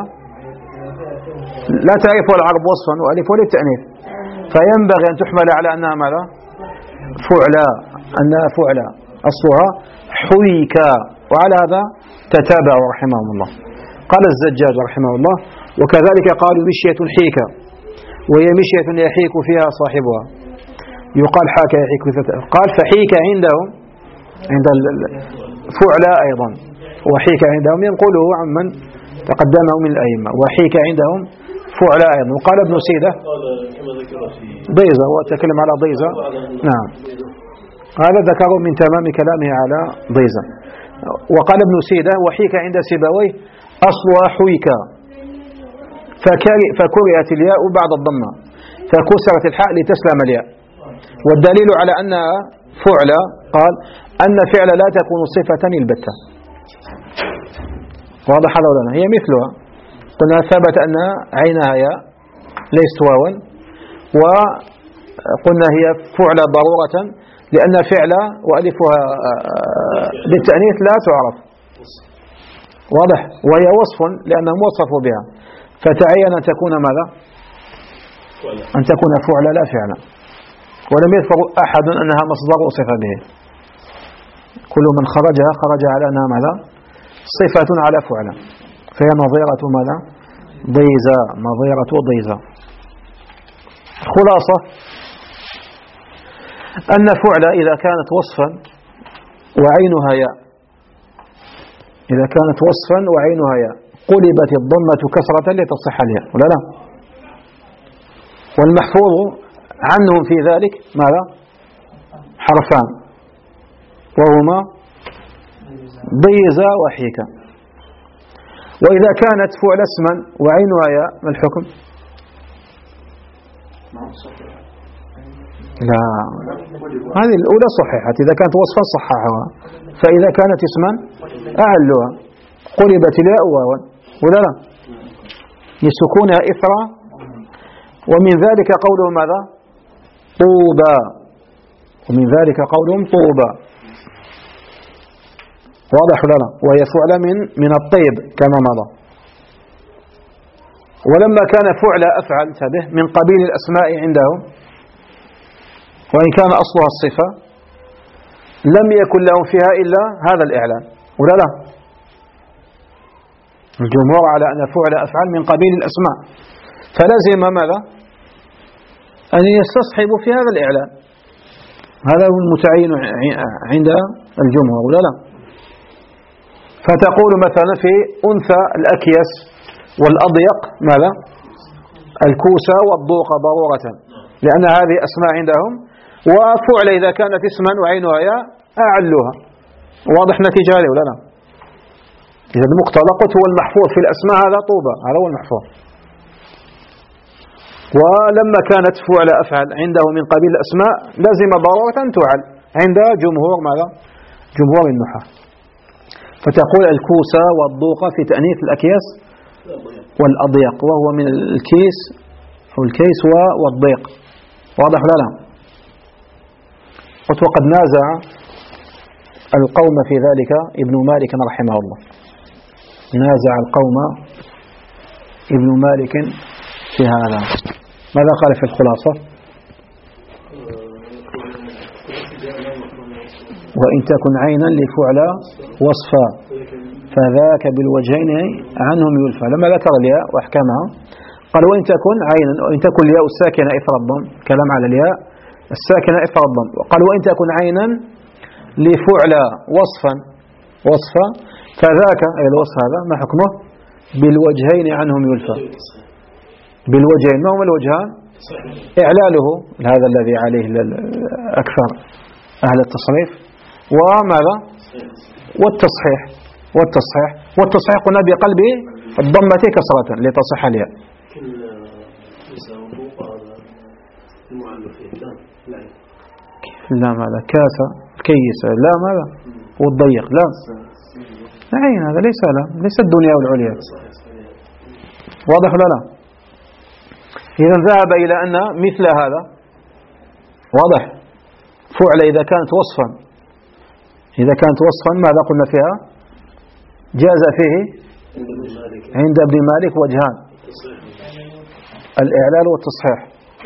لا تعرف العرب وصفا وألف للتأنيث، فينبغي أن تحمل على أنها ماذا؟ فعلا، أنها فعلا أصلها حيك. وعلى هذا تتابع رحمهم الله. قال الزجاج رحمه الله: وكذلك قالوا مشية حيكة، وهي مشية يحيك فيها صاحبها، يقال حاك يحيك. قال فحيك عندهم عند الفعلا أيضا، وحيك عندهم ينقله عمن تقدمه من الأئمة، وحيك عندهم فعلا أيضا. وقال ابن سيدة ضيزة، وتكلم على ضيزة، نعم هذا ذكره من تمام كلامه على ضيزة. وقال ابن سيدة: وحيك عند سيبويه أصلها حويكا، فكرهت الياء بعد الضمة فكسرت الحاء لتسلم الياء. والدليل على أنها فعل قال أن فعل لا تكون صفة البتة. واضح هذا ولا لا؟ هي مثلها، قلنا ثبت أن عينها ياء ليست واوا، وقلنا هي فعل ضرورة لأن فعل وألفها للتأنيث لا تعرف، واضح، وهي وصف لأنهم وصفوا بها، فتعين أن تكون ماذا؟ أن تكون فعل لا فعل، ولم يذكر أحد أنها مصدر وصف به. كل من خرجها خرج على أنها ماذا؟ صفة على فعل، فهي نظيرة ماذا؟ ضيزة، نظيرة ضيزة. خلاصة أن فعل إذا كانت وصفا وعينها ياء، إذا كانت وصفا وعينها ياء قلبت الضمة كسرة لتصح الياء، ولا لا؟ والمحفوظ عنهم في ذلك ماذا؟ حرفان، وهما ضيزة وحيكة. وإذا كانت فعل اسما وعينها ياء ما الحكم؟ لا، هذه الأولى صحيحة، إذا كانت وصفا صححها، فإذا كانت اسما أعلها قلبت الياء واوا، ولا لا؟ لسكونها إثرا. ومن ذلك قولهم ماذا؟ طوبى، ومن ذلك قولهم طوبى، واضح ولا لا؟ وهي فعل من من الطيب كما مضى. ولما كان فعل أفعل تبه من قبيل الأسماء عندهم، وإن كان أصلها الصفة، لم يكن لهم فيها إلا هذا الإعلان، ولا لا؟ الجمهور على أن فعل أفعل من قبيل الأسماء، فلازم ماذا؟ أن يستصحب في هذا الإعلان، هذا هو المتعين عند الجمهور، ولا لا؟ فتقول مثلا في أنثى الأكيس والأضيق ماذا؟ الكوسة والضوق ضرورة، لأن هذه أسماء عندهم. وفعل إذا كانت اسما وعينها ياء أعلها، واضح نتيجة هذه ولا لا؟ إذا المختلقة هو المحفوظ في الأسماء، هذا طوبة، هذا هو المحفوظ. ولما كانت فعل أفعل عنده من قبيل الأسماء لازم ضرورة أن تعل عند جمهور ماذا؟ جمهور النحاة. فتقول الكوسة والضوقة في تأنيث الأكياس والأضيق، وهو من الكيس أو الكيس والضيق، واضح ولا لا؟ وقد نازع القوم في ذلك ابن مالك رحمه الله، نازع القوم ابن مالك في هذا. ماذا قال في الخلاصة؟ وإن تكن عينا لفعل وصفا فذاك بالوجهين عنهم يلفى. لما ذكر الياء وأحكامها قال وإن تكن عينا، وإن تكن الياء الساكنة إثر الضم، كلام على الياء الساكنة إثر الضم. قال وإن تكن عينا لفعل وصفا وصفا فذاك أي الوصف هذا ما حكمه؟ بالوجهين عنهم يلفى. بالوجهين، ما هما الوجهان؟ إعلاله، هذا الذي عليه أكثر أهل التصريف، وماذا؟ والتصحيح. والتصحيح والتصحيح قلنا بقلب الضمة كسرة لتصح الياء. المعلفين لا لا لا ماذا كاس كيس لا ماذا والضيق لا عين هذا ليس لا ليس الدنيا والعليا واضح ولا لا؟ إذا ذهب إلى أن مثل هذا واضح فعل إذا كانت وصفا إذا كانت وصفا ماذا قلنا فيها جاز فيه عند ابن مالك وجهان الإعلال والتصحيح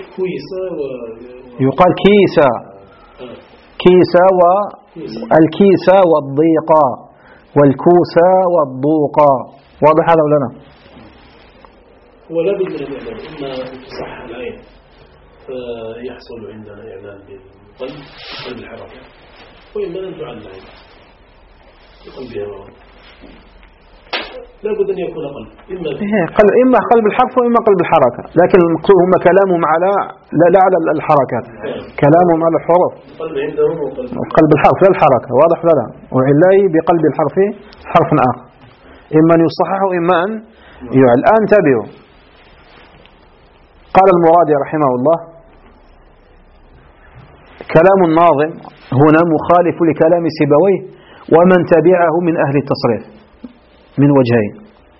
يقال كيسا كيسا والكيسا والضيقا والكوسا والضوقا واضح هذا ولا لا؟ ولا بد من الإعلان إما تصح العين فيحصل عندنا إعلان بالقلب قلب الحركة وإما أن تعلم العين بقلبها لا بد أن يكون قلب إما قلب إما قلب الحرف وإما قلب الحركة لكن المقصود هم كلامهم على لا, لا على الحركات كلامهم على الحروف قلب عندهم وقلب قلب الحرف لا الحركة واضح لا لا وعلاي بقلب الحرف حرف آخر إما أن يصحح وإما أن يعلى الآن تابعوا قال المرادي رحمه الله كلام الناظم هنا مخالف لكلام سيبويه ومن تبعه من أهل التصريف من وجهين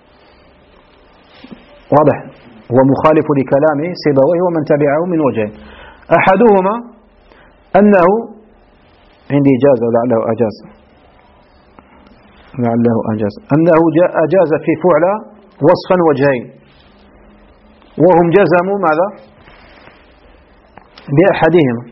واضح هو مخالف لكلام سيبويه ومن تبعه من وجهين أحدهما أنه عندي إجاز ولعله أجاز لعله أجاز أنه أجاز في فعل وصفا وجهين وهم جزموا ماذا بأحدهما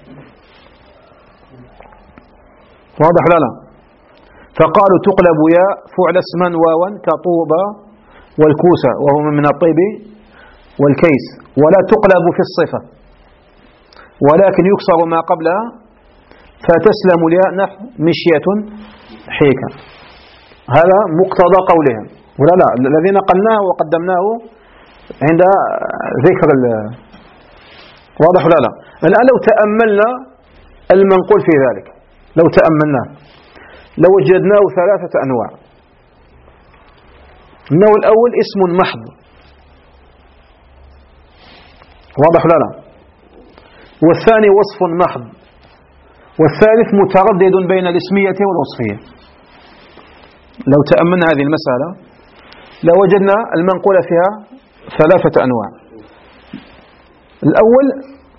واضح لنا فقالوا تقلب يا فعل اسما واوا كطوبى والكوسة وهم من الطيب والكيس ولا تقلب في الصفة ولكن يكسر ما قبلها فتسلم الياء نحو مشية حيكا هذا مقتضى قولهم ولا لا الذي نقلناه وقدمناه عند ذكر واضح ولا لا الآن لو تأملنا المنقول في ذلك لو تأملنا لو وجدناه ثلاثة أنواع النوع الأول اسم محض واضح ولا لا والثاني وصف محض والثالث متردد بين الاسمية والوصفية لو تأملنا هذه المسألة لوجدنا المنقول فيها ثلاثة أنواع الأول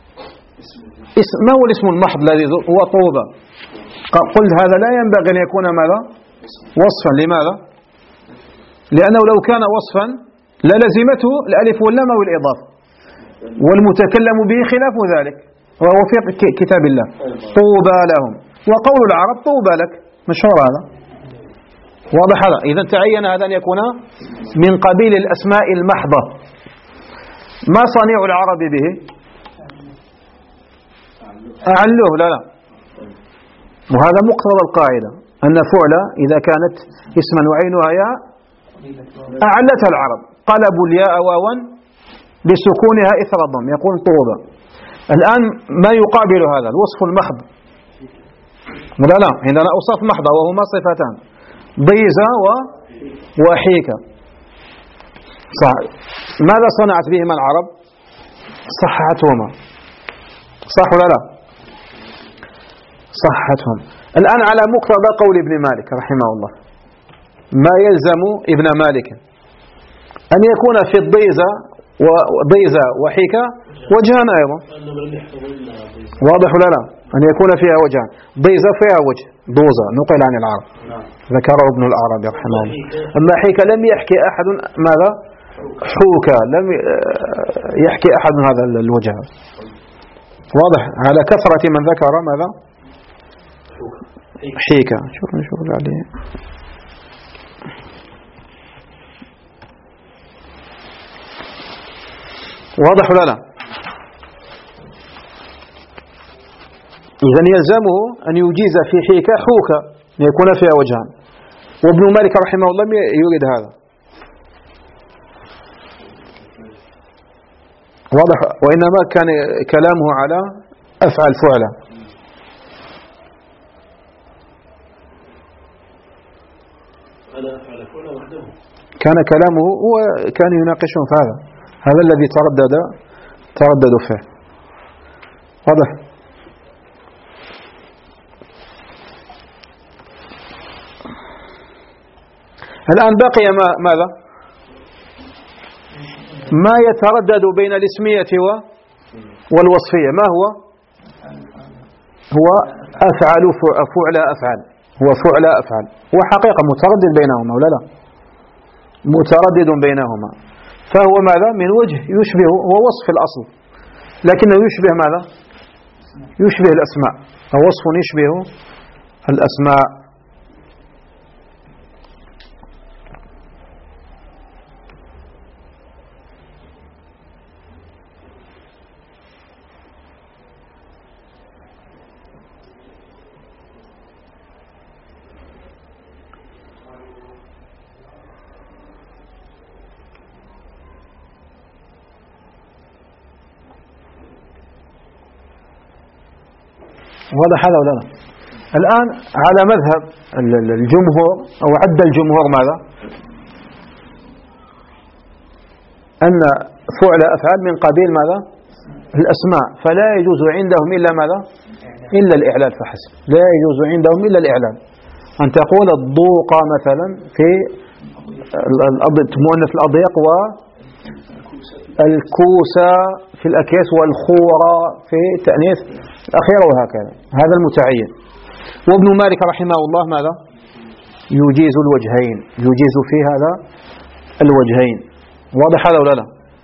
ما هو الاسم المحض الذي هو طوبة قلت هذا لا ينبغي أن يكون ماذا وصفا لماذا لأنه لو كان وصفا للزمته الألف واللام والإضافة والمتكلم به خلاف ذلك وهو في كتاب الله طوبى لهم وقول العرب طوبى لك مشهور هذا واضح هذا إذا تعين هذا أن يكون من قبيل الأسماء المحضة ما صنيع العرب به أعلوه لا لا وهذا مقتضى القاعدة أن فعل إذا كانت اسما وعينها ياء أعلتها العرب قلبوا الياء واوا لسكونها إثر الضم يقول طوبى الآن ما يقابل هذا الوصف المحض لا لا عندنا أوصاف محضة وهما صفتان ضيزة وحيكة صح. ماذا صنعت بهما العرب صحتهما صح ولا لا صحتهم الآن على مقتضى قول ابن مالك رحمه الله ما يلزم ابن مالك أن يكون في الضيزة وضيزة وحيكة وجهان أيضا واضح ولا لا أن يكون فيها وجهان ضيزة فيها وجه ضوزة نقل عن العرب ذكره ابن العربي رحمه الله أما حيكة لم يحكي أحد ماذا حوكة لم يحكي أحد هذا الوجه واضح على كثرة من ذكر ماذا حيكة شوف نشوف عليه واضح ولا لا إذن يلزمه أن يجيز في حيكة حوكة يكون فيها وجهان وابن مالك رحمه الله لم يريد هذا واضح وإنما كان كلامه على أفعل فعلا كان كلامه هو كان يناقشهم في هذا هذا الذي تردد ترددوا فيه واضح. الآن بقي ما ماذا؟ ما يتردد بين الاسمية والوصفية. ما هو؟ هو أفعل فعل أفعل، هو فعل أفعل، هو حقيقة متردد بينهما ولا لا؟ متردد بينهما، فهو ماذا؟ من وجه يشبه، هو وصف الأصل لكنه يشبه ماذا؟ يشبه الأسماء، هو وصف يشبه الأسماء. واضح هذا ولا لا؟ الآن على مذهب الجمهور أو عد الجمهور ماذا؟ أن فعل أفعال من قبيل ماذا؟ الأسماء، فلا يجوز عندهم إلا ماذا؟ إلا الإعلال فحسب، لا يجوز عندهم إلا الإعلال. أن تقول الضوق مثلا في مؤنث الأضيق والكوسة في الأكياس والخورة في تأنيث الأخيرة وهكذا، هذا المتعين. وابن مالك رحمه الله ماذا؟ يجيز الوجهين، يجيز في هذا الوجهين. واضح هذا ولا لا؟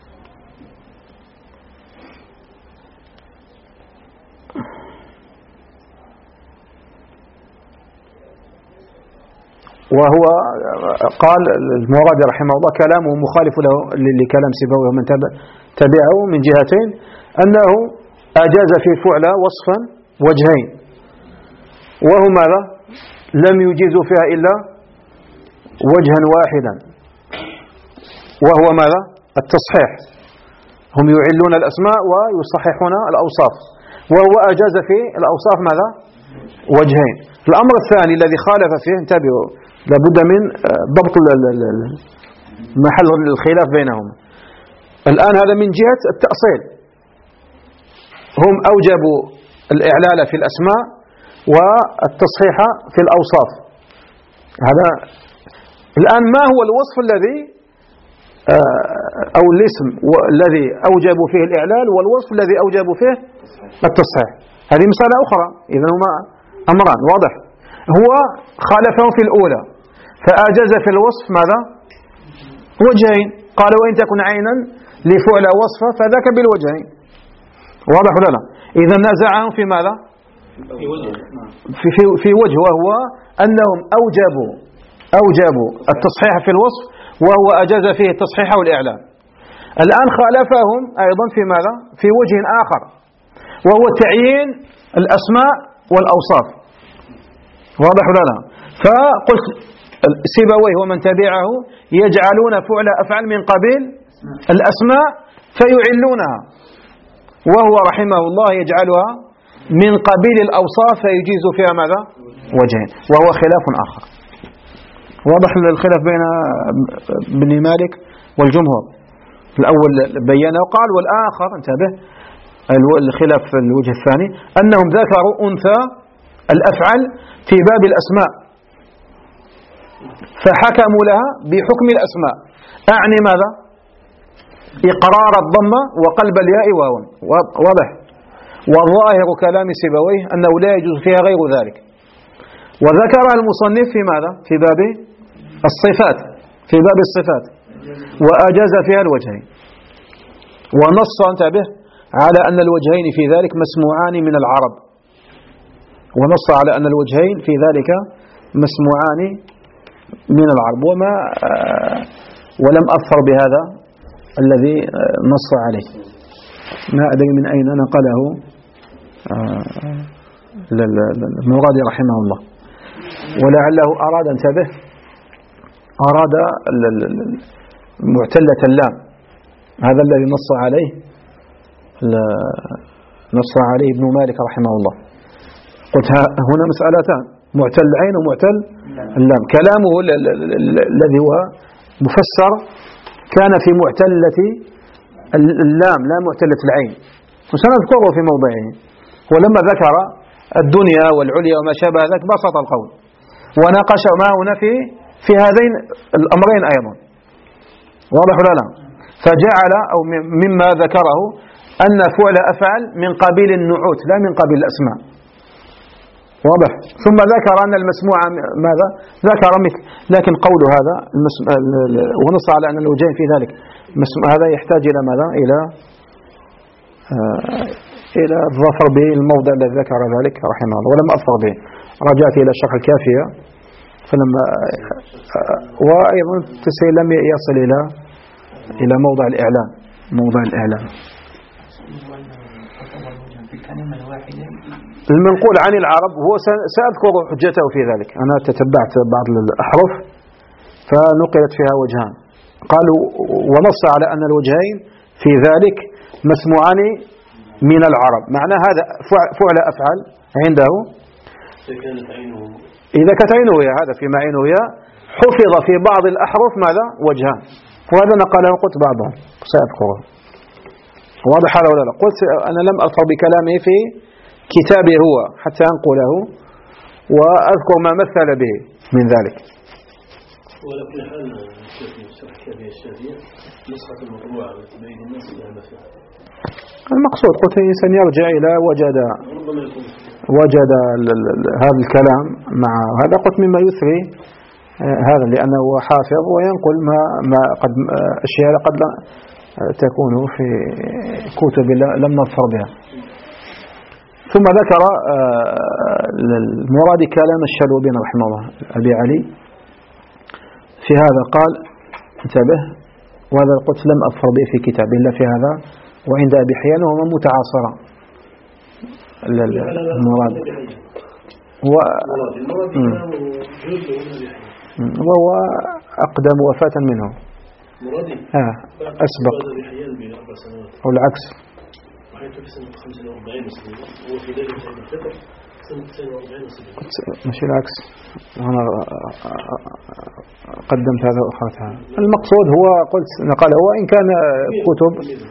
وهو قال المرادي رحمه الله كلامه مخالف له لكلام سيبويه ومن تبعه من جهتين، أنه أجاز في فعل وصفا وجهين، وهو ماذا؟ لم يجيز فيها إلا وجها واحدا، وهو ماذا؟ التصحيح، هم يعلون الأسماء ويصححون الأوصاف، وهو أجاز في الأوصاف ماذا؟ وجهين. الأمر الثاني الذي خالف فيه، انتبهوا لابد من ضبط محل الخلاف بينهم. الآن هذا من جهة التأصيل، هم أوجبوا الإعلال في الأسماء والتصحيح في الأوصاف. هذا الآن ما هو الوصف الذي أو الاسم الذي أوجبوا فيه الإعلال والوصف الذي أوجبوا فيه التصحيح؟ هذه مسألة أخرى. إذن هما أمران. واضح. هو خالفهم في الأولى فأجاز في الوصف ماذا؟ وجهين، قال وإن تكن عينا لفعل وصفه فذاك بالوجهين. واضح ولا لا؟ إذا نازعهم في ماذا؟ في, في, في وجه، وهو أنهم أوجبوا أوجبوا التصحيح في الوصف، وهو أجاز فيه التصحيح والإعلان. الآن خالفهم أيضا في ماذا؟ في وجه آخر، وهو تعيين الأسماء والأوصاف. واضح ولا لا؟ فقلت سيبويه ومن تبعه يجعلون فعل أفعال من قبيل الأسماء فيعلونها، وهو رحمه الله يجعلها من قبيل الأوصاف فيجيز فيها ماذا؟ وجهين، وهو خلاف آخر. واضح الخلاف بين ابن مالك والجمهور. الأول بينه وقال، والآخر انتبه الخلاف في الوجه الثاني أنهم ذكروا أنثى الأفعل في باب الأسماء فحكموا لها بحكم الأسماء، أعني ماذا؟ إقرار الضمة وقلب الياء واو. واضح. والظاهر كلام سيبويه أنه لا يجوز فيها غير ذلك، وذكرها المصنف في ماذا؟ في باب الصفات، في باب الصفات، وأجاز فيها الوجهين، ونص انتبه على أن الوجهين في ذلك مسموعان من العرب، ونص على أن الوجهين في ذلك مسموعان من العرب، وما ولم أظفر بهذا الذي نص عليه، ما أدري من أين نقله المرادي رحمه الله، ولعله أراد انتبه أراد معتلة اللام، هذا الذي نص عليه نص عليه ابن مالك رحمه الله. قلت هنا مسألتان، معتل العين ومعتل اللام. كلامه الذي هو مفسر كان في معتلة اللام لا معتلة العين، وسنذكره في موضعه. ولما ذكر الدنيا والعليا وما شابه ذلك بسط القول وناقش ما هنا في في هذين الأمرين أيضا. واضح ولا لا؟ فجعل أو مما ذكره أن فعل أفعل من قبيل النعوت لا من قبيل الأسماء. واضح. ثم ذكر أن المسموع ماذا؟ ذكر مثل، لكن قول هذا ونص على أن الوجهين في ذلك هذا يحتاج إلى ماذا؟ إلى آه إلى الظفر بالموضع الذي ذكر ذلك رحمه الله، ولم أظفر به. رجعت إلى الشرح الكافية فلما آه وأيضا التسهيل لم يصل إلى إلى موضع الإعلام موضع الإعلام. المنقول عن العرب هو سأذكر حجته في ذلك. أنا تتبعت بعض الأحرف فنقلت فيها وجهان، قالوا ونص على أن الوجهين في ذلك مسموعان من العرب. معنى هذا فعل أفعل عنده إذا كانت عينه هي هذا فيما عينه هي حفظ في بعض الأحرف ماذا؟ وجهان، وهذا نقله قلت بعضهم سأذكره. واضح هذا ولا لا؟ قلت أنا لم أظفر بكلامه في كتابه هو حتى أنقله وأذكر ما مثل به من ذلك. وعلى كل حال الشرح كافية الشافية نسخة المطبوعة بين الناس إلى مثل المقصود قلت الإنسان يرجع إلى وجد وجد هذا الكلام مع هذا، قلت مما يثري هذا لأنه حافظ وينقل ما ما قد أشياء قد تكون في كتب لم نظفر بها. ثم ذكر المراد كلام الشلوبين رحمه الله أبي علي في هذا، قال انتبه، وهذا قلت لم أظفر به في كتاب إلا في هذا وعند أبي حيان وهو متعاصرا. المراد هو وهو أقدم وفاة منه آه أسبق أو العكس مش العكس، أنا قدمت هذا وأخرت هذا. المقصود هو قلت نقل هو إن كان كتب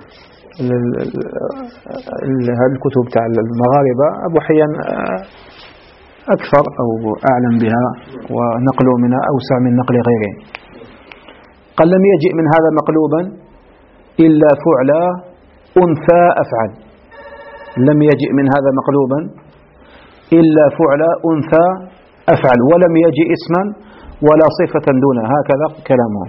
هذه الكتب تاع المغاربة أبو حيان أكثر أو أعلم بها ونقل منها أوسع من نقل غيره. قال لم يجئ من هذا مقلوبا إلا فعل أنثى أفعل. لم يجئ من هذا مقلوبا إلا فعل أنثى أفعل ولم يجئ اسما ولا صفة دونه. هكذا كلامه.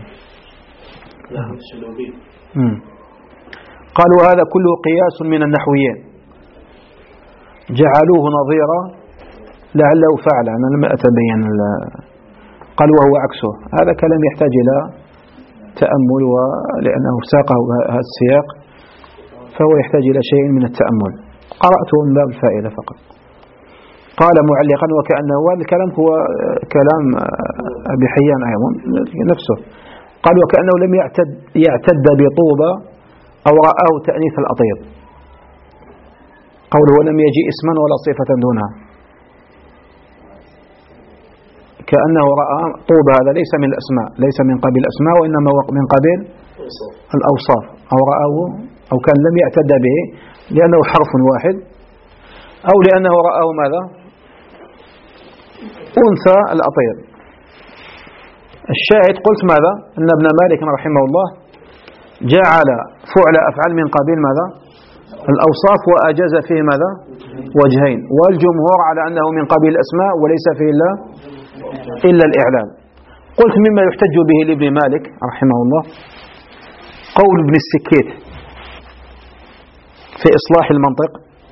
قالوا هذا كله قياس من النحويين جعلوه نظيرا لعله فعل. أنا لم أتبين. قال وهو عكسه. هذا كلام يحتاج إلى تأمل، ولأنه ساقه هذا السياق فهو يحتاج إلى شيء من التأمل. قرأته من باب الفائدة فقط. قال معلقا وكأنه هذا الكلام هو كلام أبي حيان أيضا نفسه. قال وكأنه لم يعتد, يعتد بطوبة أو رآه تأنيث الأطيب. قوله ولم يجي اسما ولا صفة دونها، كأنه رأى طوبة هذا ليس من الأسماء، ليس من قبيل الأسماء وإنما من قبيل الأوصاف. أو رآه أو كان لم يعتد به لأنه حرف واحد، أو لأنه رآه ماذا؟ أنثى الأطيب. الشاهد قلت ماذا؟ أن ابن مالك رحمه الله جعل فعل أفعل من قبيل ماذا؟ الأوصاف، وأجاز فيه ماذا؟ وجهين. والجمهور على أنه من قبيل الأسماء وليس فيه إلا إلا الإعلام. قلت مما يحتج به لابن مالك رحمه الله قول ابن السكيت في إصلاح المنطق.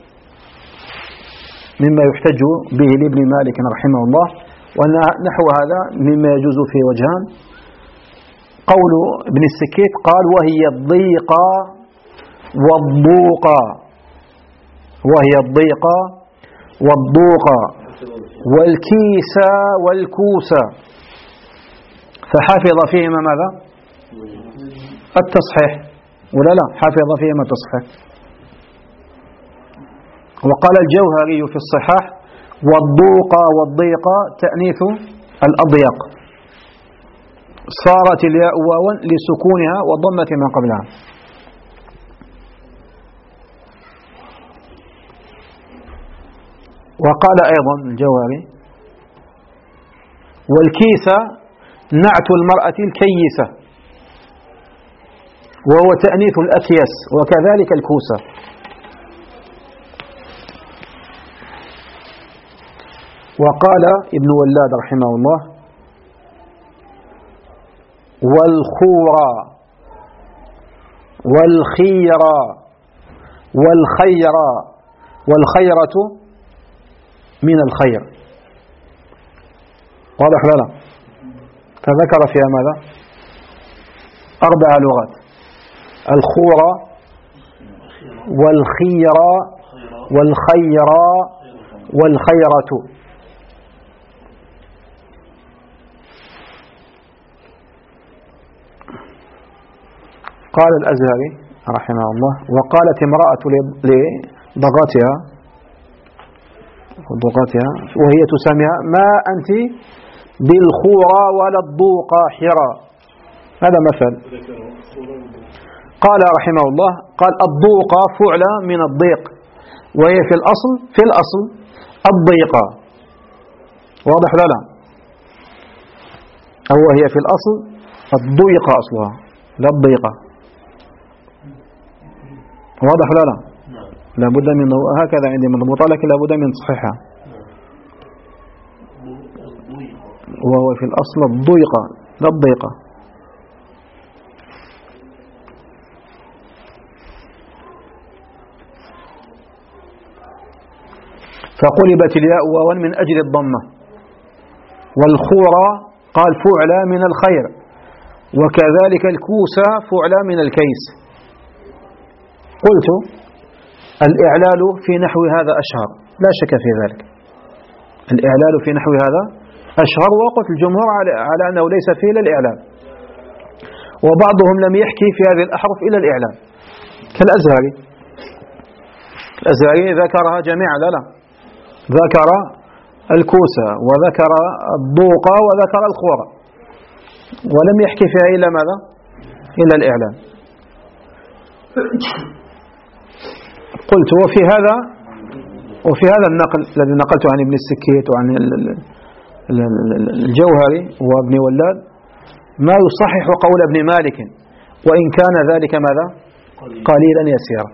مما يحتج به لابن مالك رحمه الله وأن نحو هذا مما يجوز فيه وجهان. قول ابن السكيت قال وهي الضيقة والضوقة، وهي الضيقة والضوقة والكيسة والكوسة، فحافظ فيهما ماذا؟ التصحيح ولا لا؟ حافظ فيهما التصحيح. وقال الجوهري في الصحاح والضوقة والضيقة تأنيث الأضيق، صارت الياء واوا لسكونها وضمة ما قبلها. وقال أيضا الجوهري: والكيسة نعت المرأة الكيسة، وهو تأنيث الأكيس، وكذلك الكوسة. وقال ابن ولاد رحمه الله: والخورى والخيرى والخيرى والخيرة من الخير. واضح لا لا؟ فذكر فيها ماذا؟ أربع لغات: الخورى والخيرى والخيرى والخيرة. قال الأزهري رحمه الله: وقالت امرأة لضغتها ضغتها وهي تسميها: ما أنت بالخورى ولا الضوقى حرا. هذا مثل. قال رحمه الله: قال الضوقى فعل من الضيق، وهي في الأصل في الأصل الضيقة. واضح لا لا؟ أو هي في الأصل الضيقة أصلها لا الضيقة. واضح لا لا؟ لابد من هكذا عندي مضبوطة، لكن لابد من تصحيحها. وهو في الأصل الضيقة لا الضيقة. فقلبت الياء واوا من أجل الضمة. والخورى قال فعل من الخير، وكذلك الكوسة فعل من الكيس. قلت: الإعلال في نحو هذا أشهر، لا شك في ذلك. الإعلال في نحو هذا أشهر، وقلت الجمهور على أنه ليس فيه إلا الإعلال، وبعضهم لم يحكي في هذه الأحرف إلا الإعلال كالأزهري. الأزهري ذكرها جميعا لا لا، ذكر الكوسة وذكر الضوقة وذكر الخورة، ولم يحكي فيها إلا ماذا؟ إلا الإعلال. قلت: وفي هذا وفي هذا النقل الذي نقلته عن ابن السكيت وعن الجوهري وابن ولاد ما يصحح قول ابن مالك، وإن كان ذلك ماذا؟ قليلا يسيرا.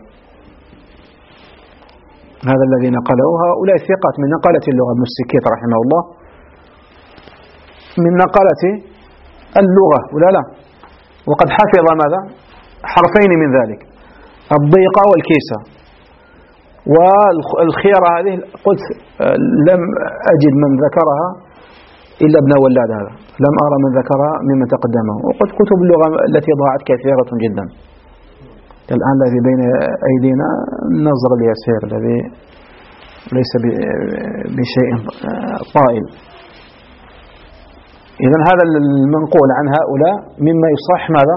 هذا الذي نقله هؤلاء الثقات من نقلة اللغة، ابن السكيت رحمه الله من نقلة اللغة ولا لا، وقد حفظ ماذا؟ حرفين من ذلك: الضيقة والكيسة. والخيرة هذه قلت لم أجد من ذكرها إلا ابن ولاد، هذا لم أرى من ذكرها ممن تقدمه. وقلت كتب اللغة التي ضاعت كثيرة جدا. الآن الذي بين أيدينا النظر اليسير الذي ليس بشيء طائل. إذن هذا المنقول عن هؤلاء مما يصح ماذا؟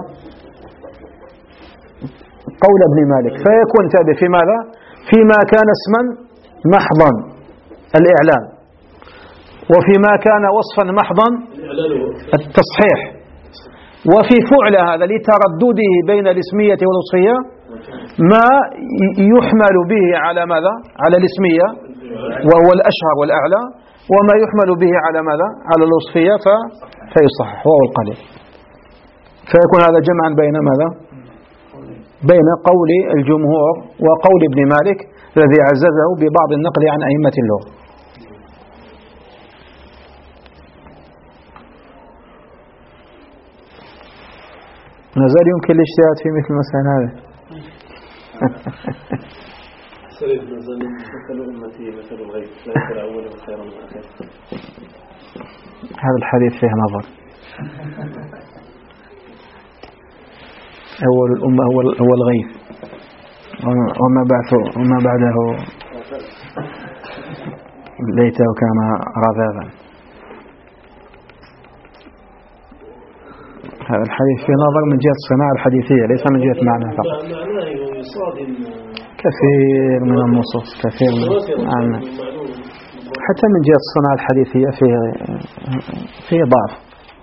قول ابن مالك. فيكون تابع في ماذا؟ فيما كان اسما محضا الإعلان، وفيما كان وصفا محضا التصحيح، وفي فعل هذا لتردده بين الاسمية والوصفية ما يحمل به على ماذا؟ على الاسمية وهو الأشهر والأعلى، وما يحمل به على ماذا؟ على الوصفية فيصحح وهو القليل. فيكون هذا جمعا بين ماذا؟ بين قول الجمهور وقول ابن مالك الذي عززه ببعض النقل عن أئمة اللغة. نزال يمكن الاجتهاد في مثل المسألة هذه. هذا الحديث فيه نظر. أول الأمة هو هو الغيث، وما بعده وما بعده ليته كان رذاذا. هذا الحديث في نظر من جهة الصناعة الحديثية، ليس من جهة معنى فقط. كثير من النصوص كثير من معنى. حتى من جهة الصناعة الحديثية فيه فيه ضعف،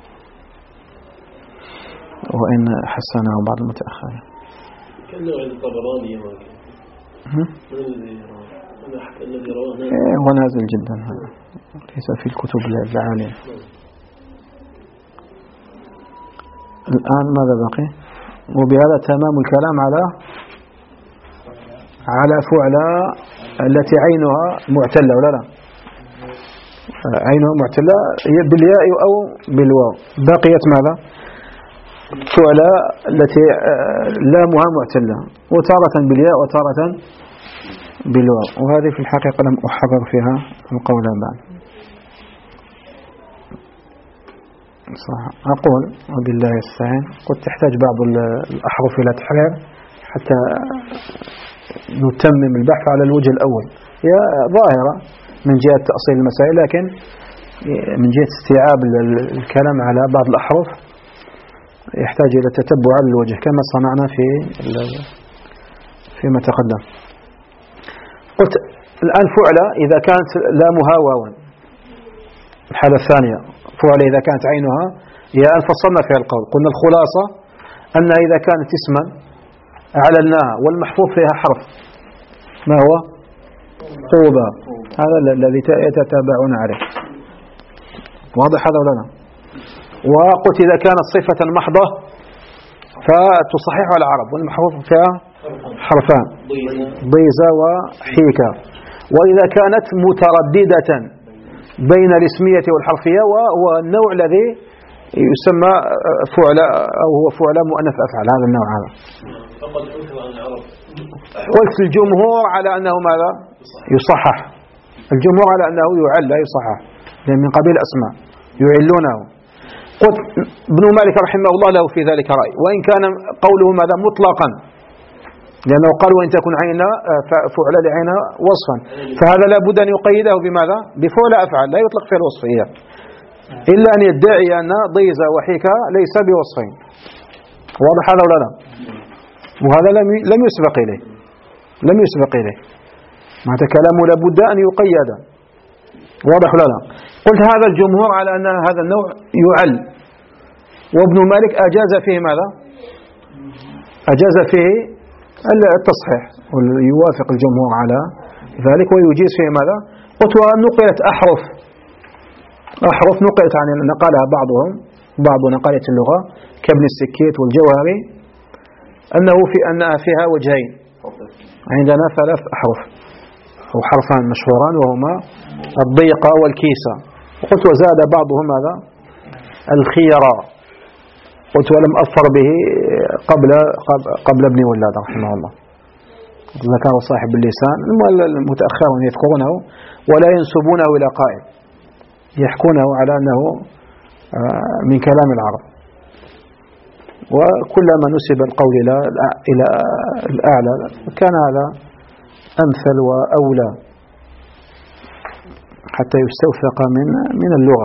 وإن حسنه بعض المتأخرين. كأنه عند الطبراني ما كان. من الذي الذي رواه إيه هو نازل جدا هذا ليس في الكتب العالية. الآن ماذا بقي؟ وبهذا تمام الكلام على على فعلى التي عينها معتلة ولا لا؟ عينها معتلة بالياء أو بالواو. بقيت ماذا؟ فعلى التي لامها معتلة وتارة بالياء وتارة بالواو، وهذه في الحقيقة لم أحرر فيها القول بعد. صح. أقول وبالله الستعان قد تحتاج بعض الأحرف إلى تحرير حتى نتمم البحث على الوجه الأول. هي ظاهرة من جهة تأصيل المسائل، لكن من جهة استيعاب الكلام على بعض الأحرف يحتاج إلى تتبع على الوجه كما صنعنا في فيما تقدم. قلت الآن فعلة إذا كانت لامها واوا، الحالة الثانية فعلة إذا كانت عينها هي أن فصلنا فيها القول. قلنا الخلاصة أنها إذا كانت اسما أعلناها والمحفوظ فيها حرف ما هو؟ طوبى. هذا الذي يتتابعون عليه. واضح هذا ولا لا؟ وقلت إذا كانت صفة محضة فتصححها العرب والمحفوظ فيها حرفان ضيزة وحيكة. وإذا كانت مترددة بين الاسمية والحرفية وهو النوع الذي يسمى فعل أو هو فعل مؤنث أفعل، هذا النوع هذا. قلت الجمهور على أنه ماذا؟ يصحح. الجمهور على أنه يعل لا يصحح، لأن من قبيل أسماء يعلونه. قلت ابن مالك رحمه الله له في ذلك رأي، وإن كان قوله ماذا مطلقا، لأنه قال وإن تكون عينها فعل لعينها وصفا، فهذا لا بد أن يقيده بماذا؟ بفعل أفعل، لا يطلق في الوصفية إلا أن يدعي أن ضيزة وحيكة ليس بوصفين. واضح هذا ولا لا؟ وهذا لم يسبق إليه لم يسبق إليه معنى كلامه لابد أن يقيد. واضح ولا لا؟ قلت هذا الجمهور على أن هذا النوع يعل، وابن مالك أجاز فيه ماذا؟ أجاز فيه التصحيح، ويوافق الجمهور على ذلك ويجيز فيه ماذا؟ قلت ونقلت أحرف أحرف نقلت عن نقلها بعضهم بعض نقلت اللغة كابن السكيت والجوهري أنه في أنها فيها وجهين. عندنا ثلاث أحرف أو حرفان مشهوران وهما الضيقة والكيسة. وقلت وزاد بعضهم هذا الخيرة. قلت ولم أظفر به قبل قبل ابن ولاد رحمه الله، ذكر صاحب اللسان المتأخرون يذكرونه ولا ينسبونه إلى قائل، يحكونه على أنه من كلام العرب، وكلما نسب القول إلى إلى الأعلى كان هذا أمثل وأولى حتى يستوثق من من اللغة.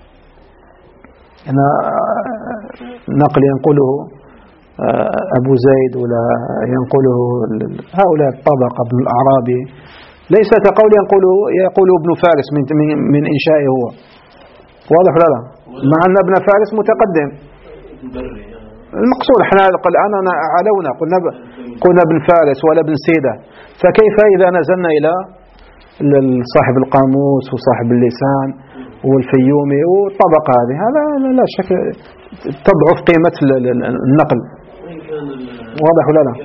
أنا نقل ينقله أبو زيد ولا ينقله هؤلاء الطبقة ابن الأعرابي ليس كقول ينقله يقول ابن فارس من من إنشائه هو. واضح ولا لا؟ مع أن ابن فارس متقدم. المقصود احنا الآن علونا قلنا قلنا ابن فارس ولا ابن سيدة، فكيف إذا نزلنا إلى صاحب القاموس وصاحب اللسان والفيومي والطبقة هذه، هذا لا شك تضعف قيمة النقل. واضح ولا لا؟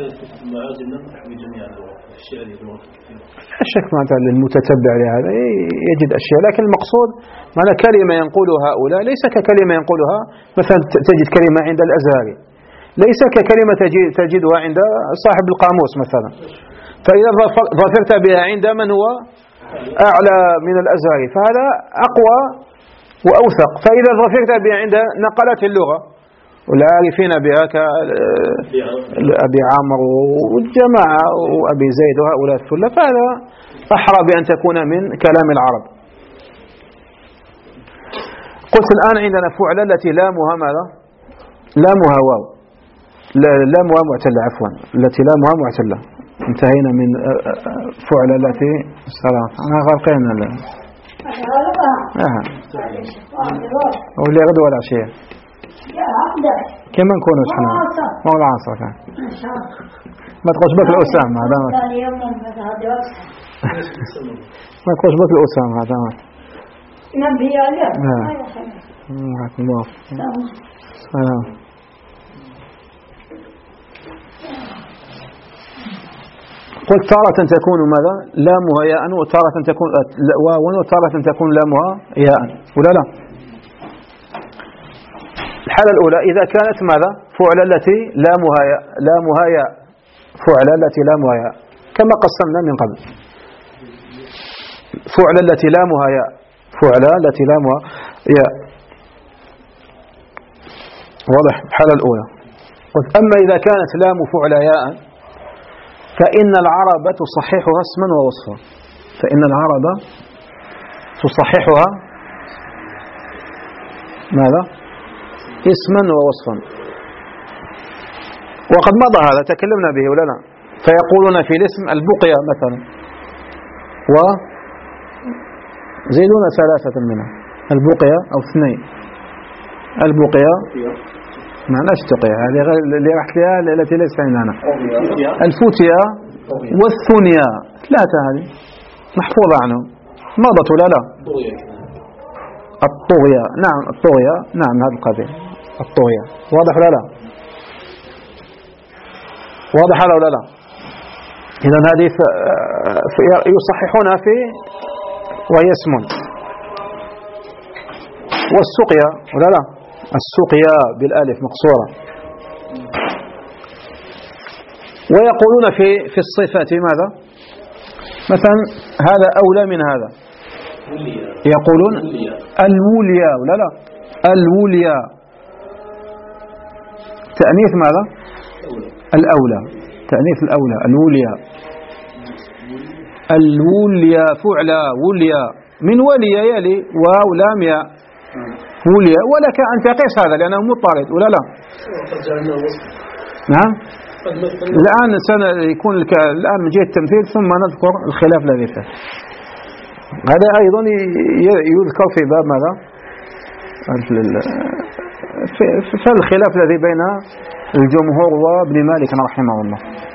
لا شك معناتها المتتبع لهذا يجد أشياء، لكن المقصود معنى كلمة ينقلها هؤلاء ليس ككلمة ينقلها مثلا تجد كلمة عند الأزهري ليس ككلمة تجدها عند صاحب القاموس مثلا. فإذا ظفرت بها عند من هو أعلى من الأزهري فهذا أقوى وأوثق. فإذا ظفرت بها عند نقلات اللغة والعارفين بها كأبي عمرو والجماعة وأبي زيد وهؤلاء الثلة فهذا أحرى بأن تكون من كلام العرب. قلت الآن عندنا فعلة التي لامها ماذا؟ لامها واو، لامها معتلة عفوا التي لامها معتلة. انتهينا من فعلة التي السلام أنا غرقين له آه. واللي غدوة العشية كما نكون احنا موضع عصر كان ما تقولش بك الأسام هذا ما كوش بك الأسامة هذا نبي يا لا معكم الله سلام. قلت تارة تكون ماذا لامها ياء وتارة تكون واو وتارة تكون لامها ياء ولا لا؟ الحالة الأولى إذا كانت ماذا فعل التي لامها ياء لامها ياء فعل التي لامها ياء كما قسمنا من قبل. فعل التي لامها ياء فعل التي لامها ياء واضح. الحالة الأولى. قلت أما إذا كانت لام فعل ياء فإن العرب تصححها اسما ووصفا. فإن العرب تصححها ماذا اسما ووصفا. وقد مضى هذا تكلمنا به ولا لا؟ فيقولون في الاسم البقية مثلا وزيدون ثلاثة منها البقية أو اثنين. البقية معناش تقية هذه اللي رحت لها التي ليس عندنا. الفوتية والثنية ثلاثة هذه محفوظة عنهم مضت ولا لا؟ الطغية نعم الطغية نعم هذا القبيل الطغية واضح ولا لا؟ واضح ولا لا؟ إذا هذه يصححونها في وهي اسم. والسقيا ولا لا؟ السقيا بالالف مقصورة. ويقولون في في الصفات ماذا؟ مثلا هذا أولى من هذا يقولون الوليا ولا لا؟ الوليا تأنيث ماذا؟ الأولى تأنيث الأولى الوليا. الوليا فعلا وليا من ولي يلي واو لام ياء وليا. ولك أن تقيس هذا لأنه مضطرد ولا لا؟ نعم. الآن سيكون الآن من جهة التمثيل ثم نذكر الخلاف الذي فيه. هذا أيضا يذكر في باب ماذا؟ في الخلاف الذي بين الجمهور وابن مالك رحمه الله.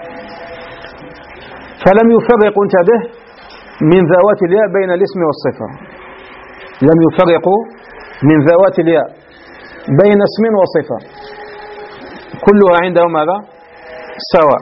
فلم يفرق انتبه من ذوات الياء بين الاسم والصفة. لم يفرقوا من ذوات الياء بين اسم وصفة كلها عندهم ماذا؟ سواء.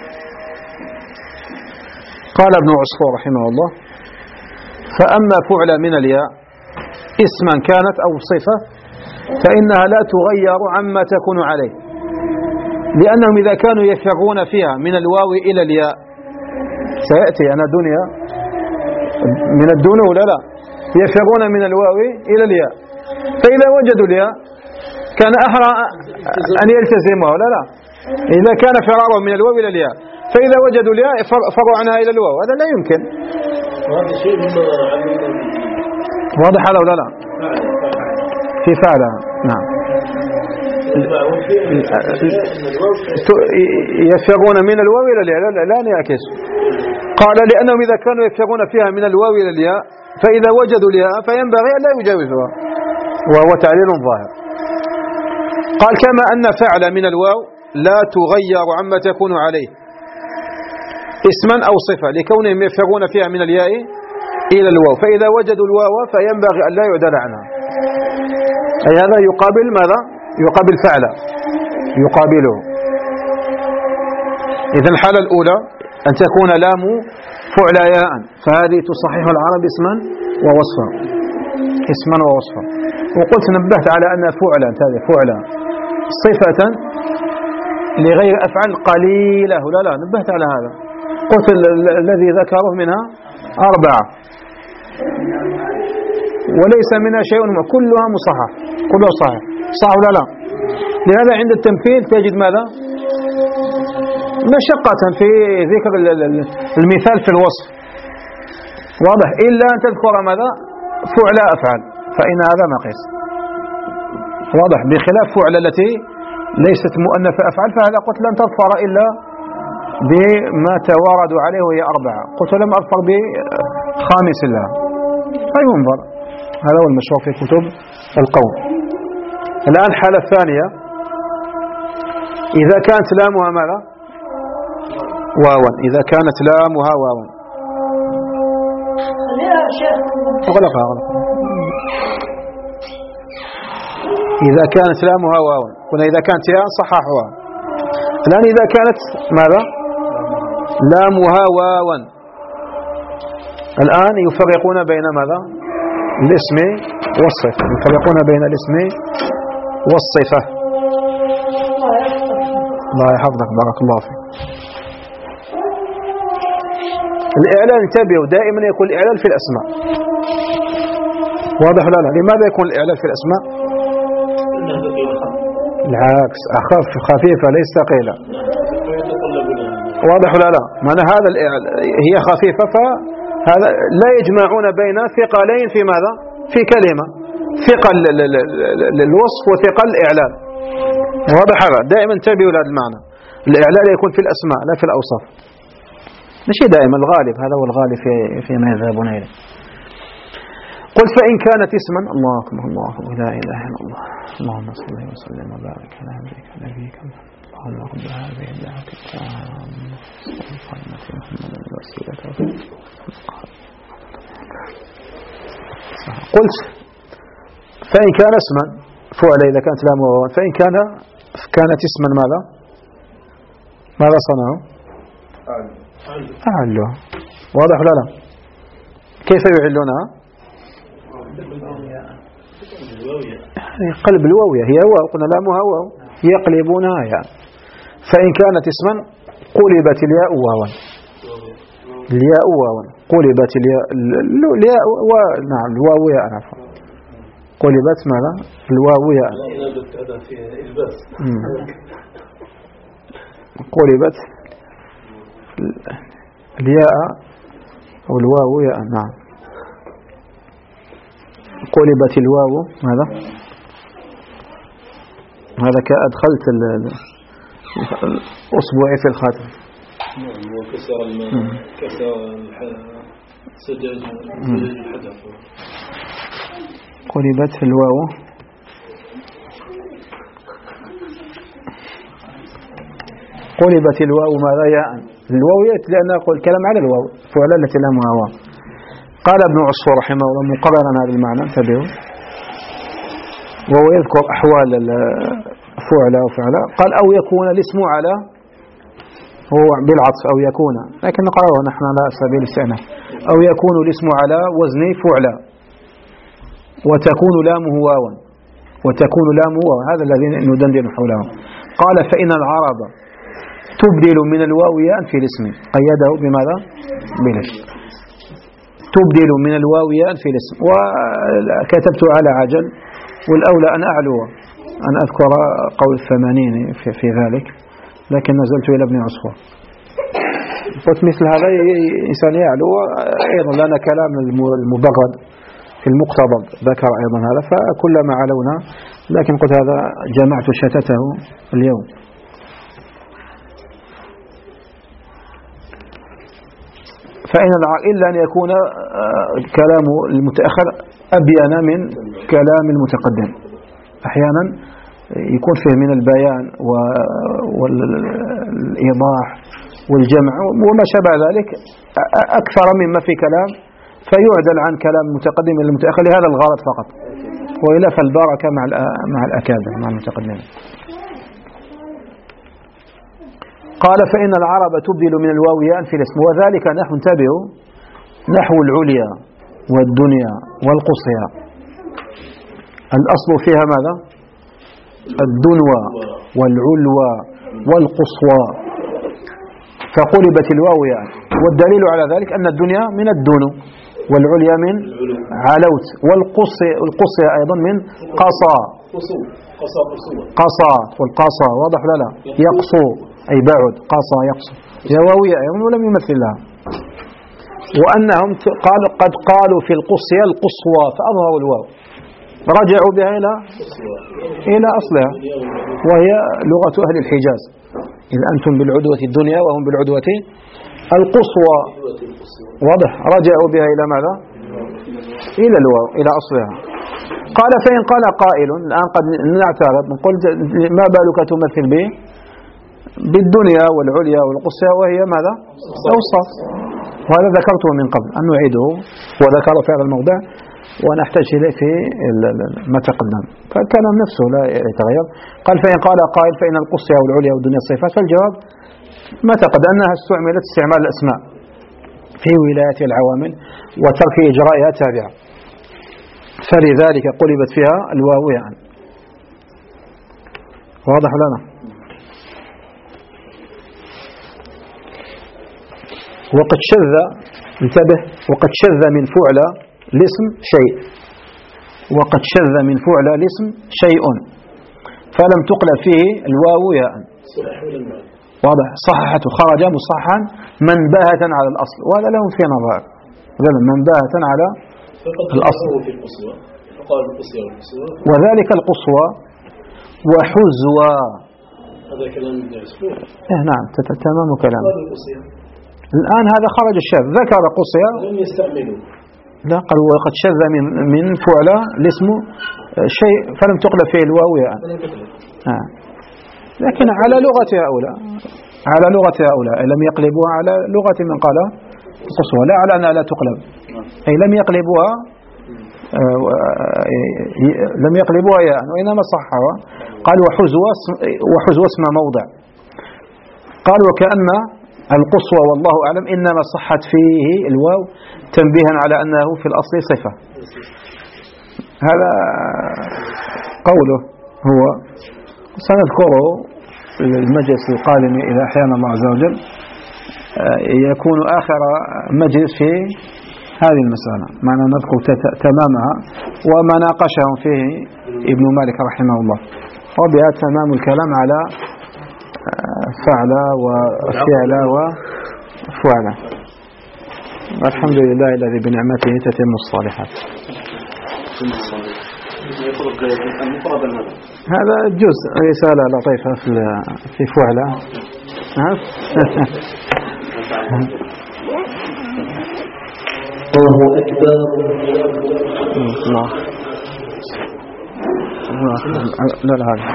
قال ابن عصفور رحمه الله فأما فعل من الياء اسما كانت أو صفة فإنها لا تغير عما تكون عليه لأنهم إذا كانوا يفرغون فيها من الواو إلى الياء سيأتي أنا دنيا من الدون ولا لا يفرغون من الواو إلى الياء فإذا وجدوا الياء كان أحرى أن يلتزمها ولا لا؟ إذا كان فرارهم من الواو إلى الياء فإذا وجدوا الياء فروا عنها إلى الواو هذا لا يمكن. واضح هذا ولا لا؟ في فعلها نعم. يفرغون من الواو إلى الياء لا, لا يعكس. قال لأنهم إذا كانوا يفرغون فيها من الواو إلى الياء فإذا وجدوا الياء فينبغي أن لا يجاوزها وهو تعليل ظاهر. قال كما أن فعل من الواو لا تغير عما تكون عليه اسما أو صفة لكونهم يفرغون فيها من الياء إلى الواو فإذا وجدوا الواو فينبغي أن لا يعدل عنها. أي هذا يقابل ماذا؟ يقابل فعل يقابله. إذا الحالة الأولى أن تكون لام فعل ياء فهذه تصحح العرب اسما ووصفا اسما ووصفا. وقلت نبهت على أن فعلا هذه فعلا صفة لغير أفعال قليلة ولا لا؟ نبهت على هذا. قلت الذي ذكره منها أربعة وليس منها شيء كلها مصحح كلها صحيح صح ولا لا؟ لهذا عند التمثيل تجد ماذا؟ مشقة في ذكر المثال في الوصف واضح إلا أن تذكر ماذا؟ فعل أفعال فإن هذا مقيس واضح بخلاف فعل التي ليست مؤنث أفعال فهذا قلت لن تظفر إلا بما توارد عليه وهي أربعة. قلت لم أظفر بخامس لها فينظر. هذا هو المشروع في كتب القول. الآن الحالة الثانية إذا كانت لامها ماذا؟ واوا. إذا كانت لامها واوا أغلقها أغلق. إذا كانت لامها واو، قلنا إذا كانت ياء صححوها. الآن إذا كانت ماذا؟ لامها واوا، الآن يفرقون بين ماذا؟ الاسم والصفة، يفرقون بين الاسم والصفة. الله يحفظك، بارك الله فيك. الإعلان، انتبهوا دائما يكون الإعلان في الأسماء، واضح ولا لا؟ لماذا يكون الإعلان في الأسماء؟ العكس، أخف خفيفة ليس ثقيلة، واضح ولا لا؟ معنى هذا هي خفيفة، فهذا لا يجمعون بين ثقلين في ماذا؟ في كلمة، ثقل للوصف وثقل الإعلان، واضح هذا؟ دائما انتبهوا لهذا المعنى، الإعلان يكون في الأسماء لا في الأوصاف، ماشي دائما، الغالب هذا هو الغالب في فيما يذهبون إليه. قل فإن كانت اسما، الله أكبر، الله أكبر، لا إله إلا الله، اللهم صل وسلم وبارك على عبدك نبيك اللهم رب هذه الدعوة التامة والقائمة محمد الوسيلة. قلت فإن كان اسما فعل إذا كانت لام واو، فإن كان كانت اسما ماذا؟ ماذا صنعوا؟ أعلوها، واضح ولا لا؟ كيف يعلونها؟ قلب الواوية، هي واو، قلنا لامها واو، يقلبونها يعني. فإن كانت اسما قلبت الياء واوا، الياء واوا، قلبت الياء الياء و... نعم الواو ياء، عفوا، قلبت ماذا؟ الواو ياء، قلبت الياء أو الواو ياء، نعم، قلبت الواو ماذا؟ هذا كأدخلت أصبعي في الخاتم. نعم، وكسر الماء، كسر سجاج الحجر. قلبت الواو قلبت الواو ماذا؟ ياء، الواو ياء لأن الكلام على الواو، فعلا التي لامها واو. قال ابن عصفور رحمه الله مقررا هذا المعنى، انتبهوا، وهو يذكر أحوال فعل أو فعل، قال أو يكون الاسم على، هو بالعطف أو يكون، لكن نقرأه نحن على سبيل الاستئناف، أو يكون الاسم على وزن فعل وتكون لامه واوا، وتكون لامه واوا، هذا الذي ندندن حوله. قال فإن العرب تبدل من الواو ياء في الاسم، قيده بماذا؟ بالاسم، تبدل من الواو ياء في الاسم، وكتبت على عجل، والأولى أن أعلو أن أذكر قول الثمانين في, في ذلك، لكن نزلت إلى ابن عصفور. قلت مثل هذا إنسان يعلو، أيضا لنا كلام المبغض في المقتضب ذكر أيضا هذا، فكلما علونا، لكن قلت هذا جمعت شتته اليوم. فإن إلا أن يكون كلام المتأخر أبين من كلام المتقدم، أحيانا يكون فيه من البيان والإيضاح والجمع وما شابه ذلك أكثر مما في كلام، فيعدل عن كلام المتقدم إلى المتأخر لهذا الغرض فقط، وإلا فالبركة مع مع الأكابر مع المتقدمين. قال فإن العرب تبدل من الواو ياء في الاسم، وذلك نحو، انتبهوا، نحو العليا والدنيا والقصيا، الأصل فيها ماذا؟ الدنوى والعلوى والقصوى، فقلبت الواو ياء، والدليل على ذلك أن الدنيا من الدنو، والعليا من علوت، والقصيا أيضا من قصى، قصى والقصى، واضح لا لا؟ يقصو أي بعد، قصى يقصو، هي واوية أيضا ولم يمثل لها. وأنهم قال قد قالوا في القصية القصوى فأظهروا الواو، رجعوا بها إلى إلى أصلها، وهي لغة أهل الحجاز، إذ أنتم بالعدوة الدنيا وهم بالعدوة القصوى، واضح، رجعوا بها إلى ماذا؟ إلى الواو، إلى أصلها. قال فإن قال قائل، الآن قد نعترض نقول ما بالك تمثل به بالدنيا والعليا والقصيا وهي ماذا؟ أوصاف، وهذا ذكرته من قبل أن نعيده، وذكره في هذا الموضع ونحتاج إليه في ما تقدم، فالكلام نفسه لا يتغير. قال فإن قال قائل فإن القصة والعليا والدنيا الصفات، فالجواب ما تقدم أنها استعملت استعمال الأسماء في ولاية العوامل وترك إجرائها تابعة، فلذلك قلبت فيها الواو يعني. واضح لنا؟ وقد شذ، انتبه، وقد شذ من فعل الاسم شيء، وقد شذ من فعل الاسم شيء فلم تقلب فيه الواو ياء. واضح؟ صححته، خرج مصححا منبهة على الأصل، وهذا له في نظر، منبهة على الأصل. وذلك القصوى وحزوى، هذا كلام يسفور. إيه نعم، تمام كلام. الآن هذا خرج الشاذ، ذكر قصية لم يستعملوا، لا قال وقد شذ من من فعل الاسم شيء فلم تقلب فيه الواو يعني. آه. لكن على لغة هؤلاء، على لغة هؤلاء لم يقلبوها على لغة من قال قصوى، لا على أنها لا تقلب، أي لم يقلبوها آه لم يقلبوها يعني، وإنما صحوا. قال وحزوى، وحزوى اسم موضع. قال وكأن القصوى والله أعلم إنما صحت فيه الواو تنبيها على أنه في الأصل صفة. هذا قوله هو، سنذكره المجلس القادم إذا أحيانا الله عز وجل، يكون آخر مجلس في هذه المسألة، معنى نذكر تمامها وما ناقشه فيه ابن مالك رحمه الله، وبها تمام الكلام على فعل وفعل وفعل. الحمد لله الذي بنعمته تتم الصالحات. هذا جزء رسالة لطيفة في في فعل. الله أكبر. الله. لا لا هذا.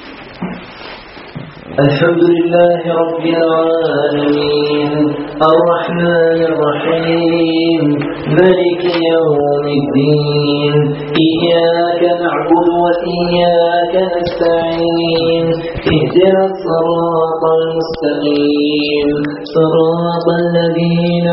الحمد لله رب العالمين الرحمن الرحيم مالك يوم الدين إياك نعبد وإياك نستعين اهدنا الصراط المستقيم صراط الذين